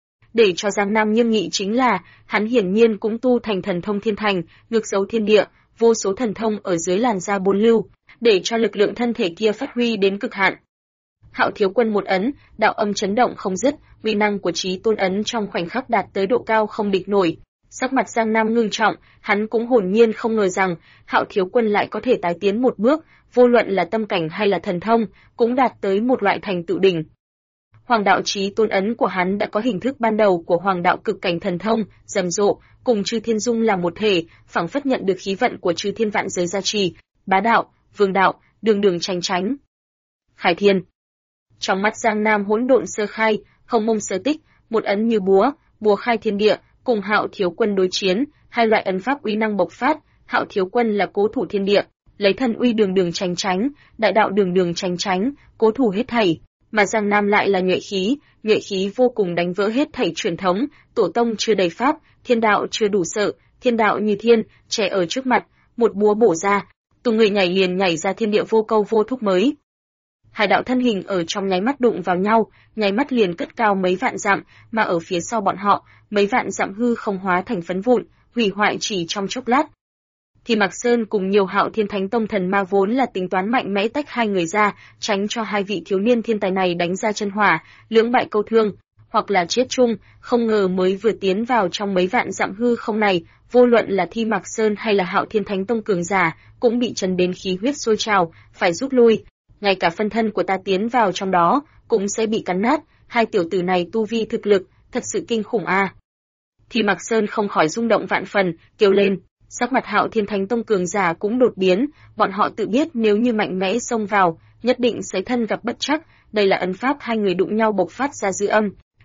Speaker 1: Để cho Giang Nam nghiêm nghị chính là, hắn hiển nhiên cũng tu thành thần thông thiên thành, ngược dấu thiên địa, vô số thần thông ở dưới làn da bốn lưu, để cho lực lượng thân thể kia phát huy đến cực hạn. Hạo Thiếu Quân một ấn, đạo âm chấn động không dứt, uy năng của chí tôn ấn trong khoảnh khắc đạt tới độ cao không địch nổi. Sắc mặt Giang Nam ngưng trọng, hắn cũng hồn nhiên không ngờ rằng Hạo Thiếu Quân lại có thể tái tiến một bước, vô luận là tâm cảnh hay là thần thông, cũng đạt tới một loại thành tựu đỉnh. Hoàng đạo chí tôn ấn của hắn đã có hình thức ban đầu của hoàng đạo cực cảnh thần thông, rầm rộ, cùng chư thiên dung làm một thể, phảng phất nhận được khí vận của chư thiên vạn giới gia trì, bá đạo, vương đạo, đường đường tranh tránh. Khải Thiên. Trong mắt Giang Nam hỗn độn sơ khai, hồng mông sơ tích, một ấn như búa khai thiên địa, cùng Hạo Thiếu Quân đối chiến, hai loại ấn pháp uy năng bộc phát, Hạo Thiếu Quân là cố thủ thiên địa, lấy thần uy đường đường tranh tránh, đại đạo đường đường tranh tránh, cố thủ hết thảy, mà Giang Nam lại là nhuệ khí vô cùng đánh vỡ hết thảy truyền thống, tổ tông chưa đầy pháp, thiên đạo chưa đủ sợ, thiên đạo như thiên, trẻ ở trước mặt, một búa bổ ra, từng người liền nhảy ra thiên địa vô câu vô thúc mới. Hai đạo thân hình ở trong nháy mắt đụng vào nhau, nháy mắt liền cất cao mấy vạn dặm, mà ở phía sau bọn họ, mấy vạn dặm hư không hóa thành phấn vụn, hủy hoại chỉ trong chốc lát. Thì Mạc Sơn cùng nhiều Hạo Thiên Thánh Tông thần ma vốn là tính toán mạnh mẽ tách hai người ra, tránh cho hai vị thiếu niên thiên tài này đánh ra chân hỏa, lưỡng bại câu thương, hoặc là chết chung, không ngờ mới vừa tiến vào trong mấy vạn dặm hư không này, vô luận là Thi Mạc Sơn hay là Hạo Thiên Thánh Tông cường giả, cũng bị chấn đến khí huyết sôi trào, phải rút lui. Ngay cả phân thân của ta tiến vào trong đó, cũng sẽ bị cắn nát, hai tiểu tử này tu vi thực lực, thật sự kinh khủng a. Thì Mạc Sơn không khỏi rung động vạn phần, kêu lên, sắc mặt Hạo Thiên Thánh Tông cường giả cũng đột biến, bọn họ tự biết nếu như mạnh mẽ xông vào, nhất định sẽ thân gặp bất trắc, đây là ấn pháp hai người đụng nhau bộc phát ra dư âm,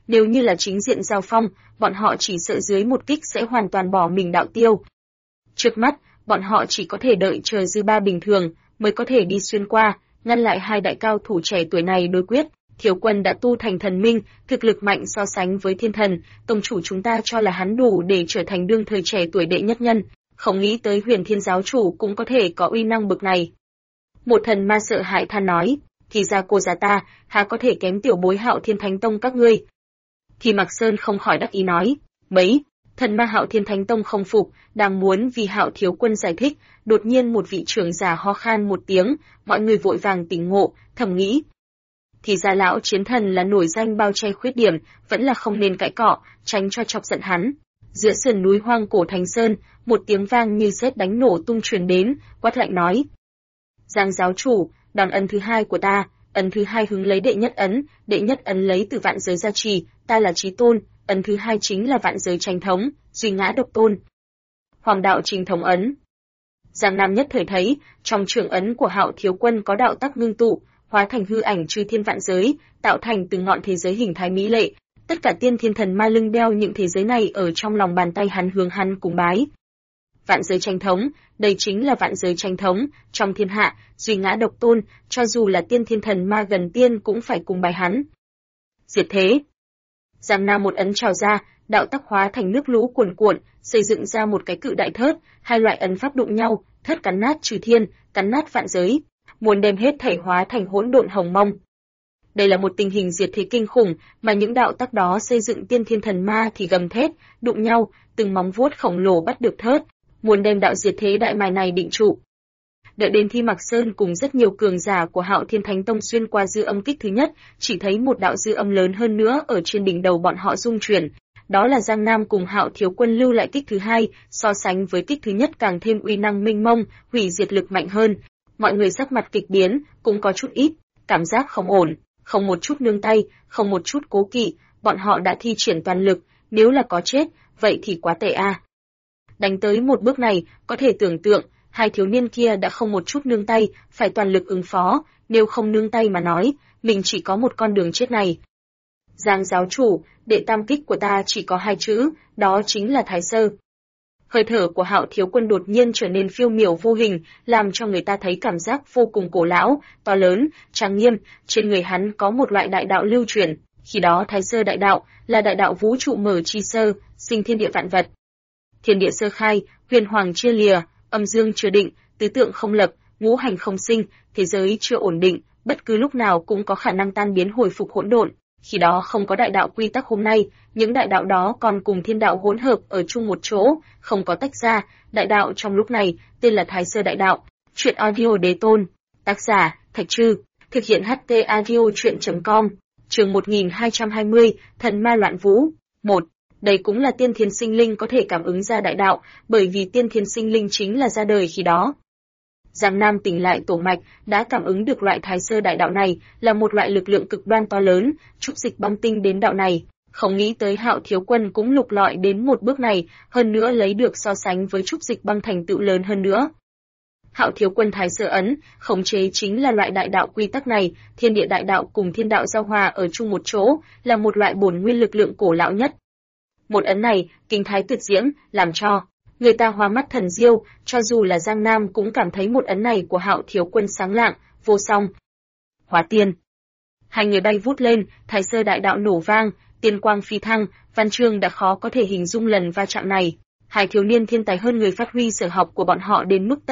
Speaker 1: Nếu như là chính diện giao phong, bọn họ chỉ sợ dưới một kích sẽ hoàn toàn bỏ mình đạo tiêu. Trước mắt, bọn họ chỉ có thể đợi chờ dư ba bình thường mới có thể đi xuyên qua, ngăn lại hai đại cao thủ trẻ tuổi này đối quyết. Thiếu Quân đã tu thành thần minh, thực lực mạnh so sánh với thiên thần, tông chủ chúng ta cho là hắn đủ để trở thành đương thời trẻ tuổi đệ nhất nhân, không nghĩ tới Huyền Thiên giáo chủ cũng có thể có uy năng bực này. Một thần ma sợ hãi than nói, thì ra cô già ta, há có thể kém tiểu bối Hạo Thiên Thánh Tông các ngươi. Thì Mạc Sơn không khỏi đắc ý nói, mấy, thần ma Hạo Thiên Thánh Tông không phục, đang muốn vì Hạo thiếu quân giải thích, đột nhiên một vị trưởng giả ho khan một tiếng, mọi người vội vàng tỉnh ngộ, thầm nghĩ. Thì ra lão chiến thần là nổi danh bao che khuyết điểm, vẫn là không nên cãi cọ, tránh cho chọc giận hắn. Giữa sườn núi hoang cổ Thành Sơn, một tiếng vang như sét đánh nổ tung truyền đến, quát lạnh nói. Giang giáo chủ, đòn ấn thứ hai của ta, ấn thứ hai hứng lấy đệ nhất ấn lấy từ vạn giới gia trì, ta là chí tôn, ấn thứ hai chính là vạn giới tranh thống, duy ngã độc tôn. Hoàng đạo trình thống ấn. Giang Nam nhất thời thấy, trong trường ấn của Hạo thiếu quân có đạo tắc ngưng tụ, hóa thành hư ảnh chư thiên vạn giới, tạo thành từng ngọn thế giới hình thái mỹ lệ. Tất cả tiên thiên thần ma lưng đeo những thế giới này ở trong lòng bàn tay hắn hướng hắn cúng bái. Vạn giới tranh thống, đây chính là vạn giới tranh thống, trong thiên hạ, duy ngã độc tôn, cho dù là tiên thiên thần ma gần tiên cũng phải cúng bái hắn. Diệt thế. Giang Nam một ấn trào ra, đạo tắc hóa thành nước lũ cuồn cuộn, xây dựng ra một cái cự đại thớt, hai loại ấn pháp đụng nhau, thớt cắn nát trừ thiên, cắn nát vạn giới, muốn đem hết thảy hóa thành hỗn độn hồng mông. Đây là một tình hình diệt thế kinh khủng, mà những đạo tắc đó xây dựng tiên thiên thần ma thì gầm thét, đụng nhau, từng móng vuốt khổng lồ bắt được thớt, muốn đem đạo diệt thế đại mài này định trụ. Đợi đến khi Mạc Sơn cùng rất nhiều cường giả của Hạo Thiên Thánh Tông xuyên qua dư âm kích thứ nhất, chỉ thấy một đạo dư âm lớn hơn nữa ở trên đỉnh đầu bọn họ rung chuyển. Đó là Giang Nam cùng Hạo thiếu quân lưu lại kích thứ hai, so sánh với kích thứ nhất càng thêm uy năng minh mông, hủy diệt lực mạnh hơn. Mọi người sắc mặt kịch biến, cũng có chút ít, cảm giác không ổn, không một chút nương tay, không một chút cố kỵ, bọn họ đã thi triển toàn lực, nếu là có chết, vậy thì quá tệ a. Đánh tới một bước này, có thể tưởng tượng, hai thiếu niên kia đã không một chút nương tay, phải toàn lực ứng phó, nếu không nương tay mà nói, mình chỉ có một con đường chết này. Giang giáo chủ, đệ tam kích của ta chỉ có hai chữ, đó chính là Thái Sơ. Hơi thở của Hạo thiếu quân đột nhiên trở nên phiêu miểu vô hình, làm cho người ta thấy cảm giác vô cùng cổ lão, to lớn, trang nghiêm, trên người hắn có một loại đại đạo lưu truyền, khi đó Thái Sơ đại đạo là đại đạo vũ trụ mở chi sơ, sinh thiên địa vạn vật. Thiên địa sơ khai, huyền hoàng chia lìa, âm dương chưa định, tứ tượng không lập, ngũ hành không sinh, thế giới chưa ổn định, bất cứ lúc nào cũng có khả năng tan biến hồi phục hỗn độn. Khi đó không có đại đạo quy tắc hôm nay, những đại đạo đó còn cùng thiên đạo hỗn hợp ở chung một chỗ, không có tách ra. Đại đạo trong lúc này tên là Thái Sơ đại đạo. Truyện audio đế tôn. Tác giả Thạch Trư. Thực hiện HT audio truyện.com. Chương 1220, Thần ma loạn vũ. 1. Đây cũng là tiên thiên sinh linh có thể cảm ứng ra đại đạo, bởi vì tiên thiên sinh linh chính là ra đời khi đó. Giang Nam tỉnh lại tổ mạch, đã cảm ứng được loại Thái Sơ đại đạo này là một loại lực lượng cực đoan to lớn, trúc dịch băng tinh đến đạo này, không nghĩ tới Hạo thiếu quân cũng lục lọi đến một bước này, hơn nữa lấy được so sánh với trúc dịch băng thành tựu lớn hơn nữa. Hạo thiếu quân Thái Sơ ấn, khống chế chính là loại đại đạo quy tắc này, thiên địa đại đạo cùng thiên đạo giao hòa ở chung một chỗ, là một loại bổn nguyên lực lượng cổ lão nhất. Một ấn này, kinh thái tuyệt diễm, làm cho người ta hoa mắt thần diêu, cho dù là Giang Nam cũng cảm thấy một ấn này của Hạo thiếu quân sáng lạng, vô song. Hóa tiên. Hai người bay vút lên, Thái Sơ đại đạo nổ vang, tiên quang phi thăng, văn chương đã khó có thể hình dung lần va chạm này. Hai thiếu niên thiên tài hơn người phát huy sở học của bọn họ đến mức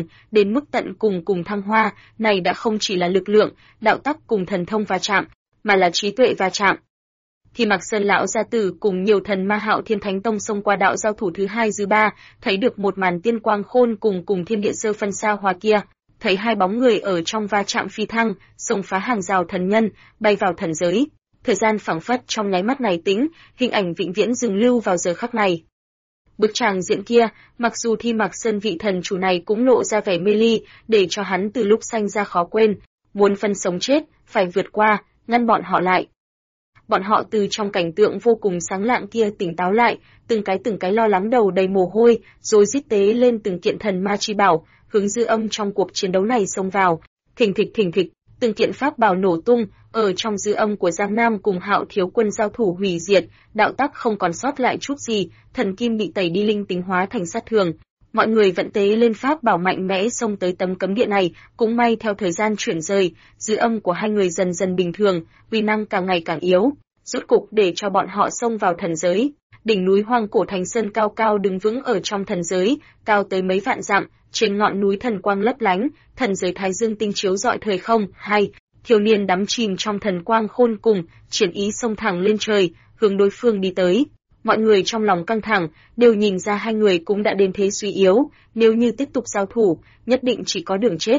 Speaker 1: tận cùng cùng thăng hoa, này đã không chỉ là lực lượng, đạo tắc cùng thần thông va chạm, mà là trí tuệ va chạm. Thì Mạc Sơn lão gia tử cùng nhiều thần ma Hạo Thiên Thánh Tông xông qua đạo giao thủ thứ hai dư ba, thấy được một màn tiên quang khôn cùng thiên địa sơ phân xa hòa kia, thấy hai bóng người ở trong va chạm phi thăng, xông phá hàng rào thần nhân, bay vào thần giới. Thời gian phảng phất trong nháy mắt này tĩnh, hình ảnh vĩnh viễn dừng lưu vào giờ khắc này. Bức tràng diện kia, mặc dù Thi Mạc Sơn vị thần chủ này cũng lộ ra vẻ mê ly, để cho hắn từ lúc sanh ra khó quên, muốn phân sống chết, phải vượt qua, ngăn bọn họ lại. Bọn họ từ trong cảnh tượng vô cùng sáng lạng kia tỉnh táo lại, từng cái lo lắng đầu đầy mồ hôi, rồi rít tế lên từng kiện thần ma chi bảo, hướng dư âm trong cuộc chiến đấu này xông vào. Thình thịch, từng kiện pháp bảo nổ tung, ở trong dư âm của Giang Nam cùng Hạo Thiếu Quân giao thủ hủy diệt, đạo tắc không còn sót lại chút gì, thần kim bị tẩy đi linh tính hóa thành sát thường. Mọi người vận tế lên pháp bảo mạnh mẽ xông tới tấm cấm địa này, cũng may theo thời gian chuyển rời, dư âm của hai người dần dần bình thường, uy năng càng ngày càng yếu, rốt cục để cho bọn họ xông vào thần giới. Đỉnh núi hoang cổ Thành Sơn cao cao đứng vững ở trong thần giới, cao tới mấy vạn dặm, trên ngọn núi thần quang lấp lánh, thần giới Thái Dương tinh chiếu rọi thời không. Hai thiếu niên đắm chìm trong thần quang khôn cùng, triển ý xông thẳng lên trời, hướng đối phương đi tới. Mọi người trong lòng căng thẳng, đều nhìn ra hai người cũng đã đến thế suy yếu, nếu như tiếp tục giao thủ, nhất định chỉ có đường chết.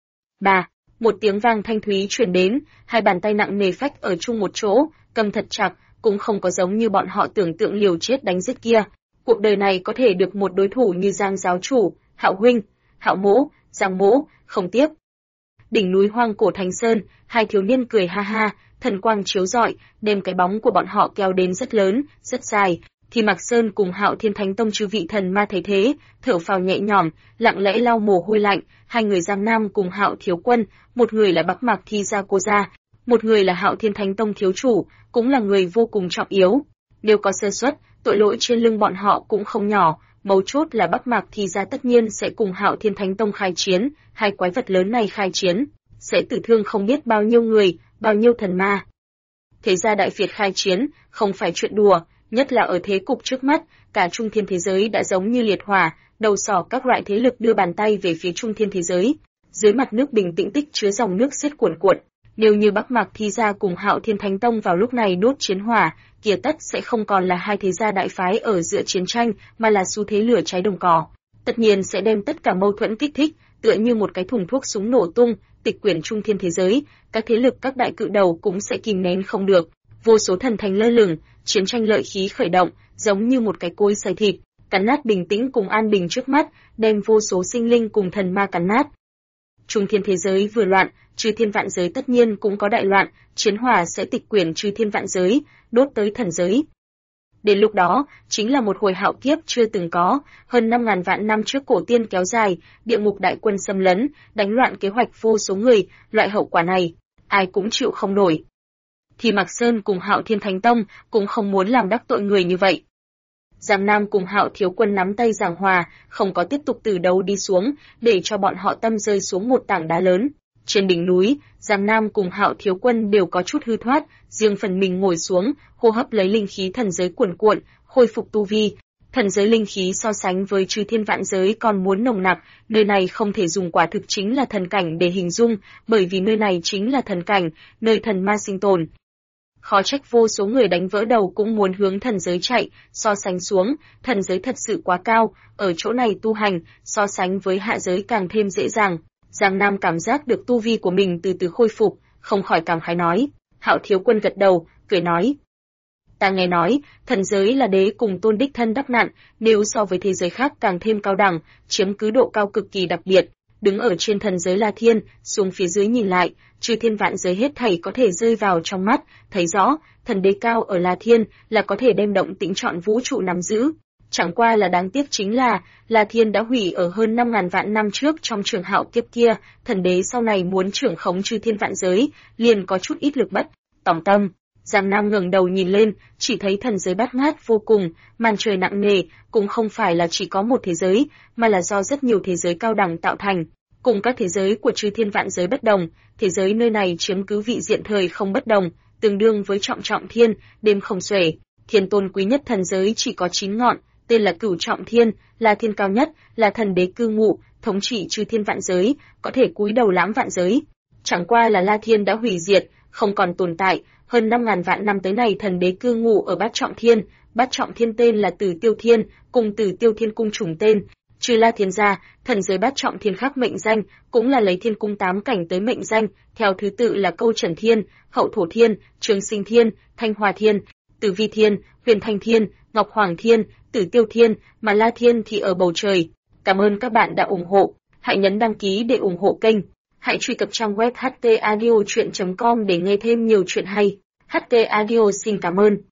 Speaker 1: Một tiếng vang thanh thúy truyền đến, hai bàn tay nặng nề phách ở chung một chỗ, cầm thật chặt, cũng không có giống như bọn họ tưởng tượng liều chết đánh giết kia. Cuộc đời này có thể được một đối thủ như Giang giáo chủ, Hạo huynh, Hạo mỗ, Giang mỗ, không tiếp. Đỉnh núi hoang cổ Thành Sơn, hai thiếu niên cười ha ha, thần quang chiếu rọi, đem cái bóng của bọn họ kéo đến rất lớn, rất dài. Thì Mạc Sơn cùng Hạo Thiên Thánh Tông chư vị thần ma thấy thế, thở phào nhẹ nhõm, lặng lẽ lau mồ hôi lạnh. Hai người Giang Nam cùng Hạo Thiếu Quân, một người là Bắc Mạc Thi gia cô gia, một người là Hạo Thiên Thánh Tông thiếu chủ, cũng là người vô cùng trọng yếu. Nếu có sơ suất, tội lỗi trên lưng bọn họ cũng không nhỏ. Mấu chốt là Bắc Mạc Thi gia tất nhiên sẽ cùng Hạo Thiên Thánh Tông khai chiến, hai quái vật lớn này khai chiến, sẽ tử thương không biết bao nhiêu người, bao nhiêu thần ma. Thế gia Đại Việt khai chiến, không phải chuyện đùa, nhất là ở thế cục trước mắt, cả Trung Thiên thế giới đã giống như liệt hỏa, đầu sỏ các loại thế lực đưa bàn tay về phía Trung Thiên thế giới. Dưới mặt nước bình tĩnh tích chứa dòng nước xiết cuồn cuộn, nếu như Bắc Mạc Thi gia cùng Hạo Thiên Thánh Tông vào lúc này đốt chiến hỏa, kia tất sẽ không còn là hai thế gia đại phái ở giữa chiến tranh, mà là xu thế lửa cháy đồng cỏ. Tất nhiên sẽ đem tất cả mâu thuẫn kích thích, tựa như một cái thùng thuốc súng nổ tung, tịch quyển Trung Thiên thế giới, các thế lực các đại cự đầu cũng sẽ kìm nén không được. Vô số thần thành lơ lửng, chiến tranh lợi khí khởi động, giống như một cái cối xay thịt, cắn nát bình tĩnh cùng an bình trước mắt, đem vô số sinh linh cùng thần ma cắn nát. Trung Thiên thế giới vừa loạn, chư thiên vạn giới tất nhiên cũng có đại loạn, chiến hỏa sẽ tịch quyển chư thiên vạn giới, đốt tới thần giới. Đến lúc đó, chính là một hồi hạo kiếp chưa từng có, hơn 5.000 vạn năm trước cổ tiên kéo dài, địa ngục đại quân xâm lấn, đánh loạn kế hoạch vô số người, loại hậu quả này, ai cũng chịu không nổi. Thì Mạc Sơn cùng Hạo Thiên Thánh Tông cũng không muốn làm đắc tội người như vậy. Giang Nam cùng Hạo Thiếu Quân nắm tay giảng hòa, không có tiếp tục từ đấu đi xuống, để cho bọn họ tâm rơi xuống một tảng đá lớn. Trên đỉnh núi, Giang Nam cùng Hạo Thiếu Quân đều có chút hư thoát, riêng phần mình ngồi xuống, hô hấp lấy linh khí thần giới cuồn cuộn, khôi phục tu vi. Thần giới linh khí so sánh với chư thiên vạn giới còn muốn nồng nặc, nơi này không thể dùng quả thực chính là thần cảnh để hình dung, bởi vì nơi này chính là thần cảnh, nơi thần ma sinh tồn. Khó trách vô số người đánh vỡ đầu cũng muốn hướng thần giới chạy, so sánh xuống, thần giới thật sự quá cao, ở chỗ này tu hành, so sánh với hạ giới càng thêm dễ dàng. Giang Nam cảm giác được tu vi của mình từ từ khôi phục, không khỏi cảm khái nói. Hạo Thiếu Quân gật đầu, cười nói. Ta nghe nói, thần giới là đế cùng tôn đích thân đắc nạn, nếu so với thế giới khác càng thêm cao đẳng, chiếm cứ độ cao cực kỳ đặc biệt. Đứng ở trên thần giới La Thiên, xuống phía dưới nhìn lại, chư thiên vạn giới hết thảy có thể rơi vào trong mắt, thấy rõ, thần đế cao ở La Thiên là có thể đem động tĩnh trọn vũ trụ nắm giữ. Chẳng qua là đáng tiếc chính là, La Thiên đã hủy ở hơn 5.000 vạn năm trước trong trường hạo kiếp kia, thần đế sau này muốn trưởng khống chư thiên vạn giới, liền có chút ít lực bất tòng tâm. Giang Nam ngẩng đầu nhìn lên, chỉ thấy thần giới bát ngát vô cùng, màn trời nặng nề, cũng không phải là chỉ có một thế giới, mà là do rất nhiều thế giới cao đẳng tạo thành. Cùng các thế giới của chư thiên vạn giới bất đồng, thế giới nơi này chiếm cứ vị diện thời không bất đồng, tương đương với trọng trọng thiên, đêm không xuể. Thiên tôn quý nhất thần giới chỉ có 9 ngọn, tên là Cửu Trọng Thiên, là thiên cao nhất, là thần đế cư ngụ, thống trị chư thiên vạn giới, có thể cúi đầu lãm vạn giới. Chẳng qua là La Thiên đã hủy diệt, không còn tồn tại, hơn 5.000 vạn năm tới này thần đế cư ngụ ở Bát Trọng Thiên, Bát Trọng Thiên tên là Tử Tiêu Thiên, cùng Tử Tiêu Thiên cung trùng tên. Trừ La Thiên ra, thần giới Bát Trọng Thiên khác mệnh danh, cũng là lấy thiên cung 8 cảnh tới mệnh danh, theo thứ tự là Câu Trần Thiên, Hậu Thổ Thiên, Trường Sinh Thiên, Thanh Hòa Thiên, Tử Vi Thiên, Huyền Thanh Thiên, Ngọc Hoàng Thiên, Tử Tiêu Thiên, mà La Thiên thì ở bầu trời. Cảm ơn các bạn đã ủng hộ, hãy nhấn đăng ký để ủng hộ kênh. Hãy truy cập trang web htaudio.com để nghe thêm nhiều chuyện hay. HT Audio xin cảm ơn.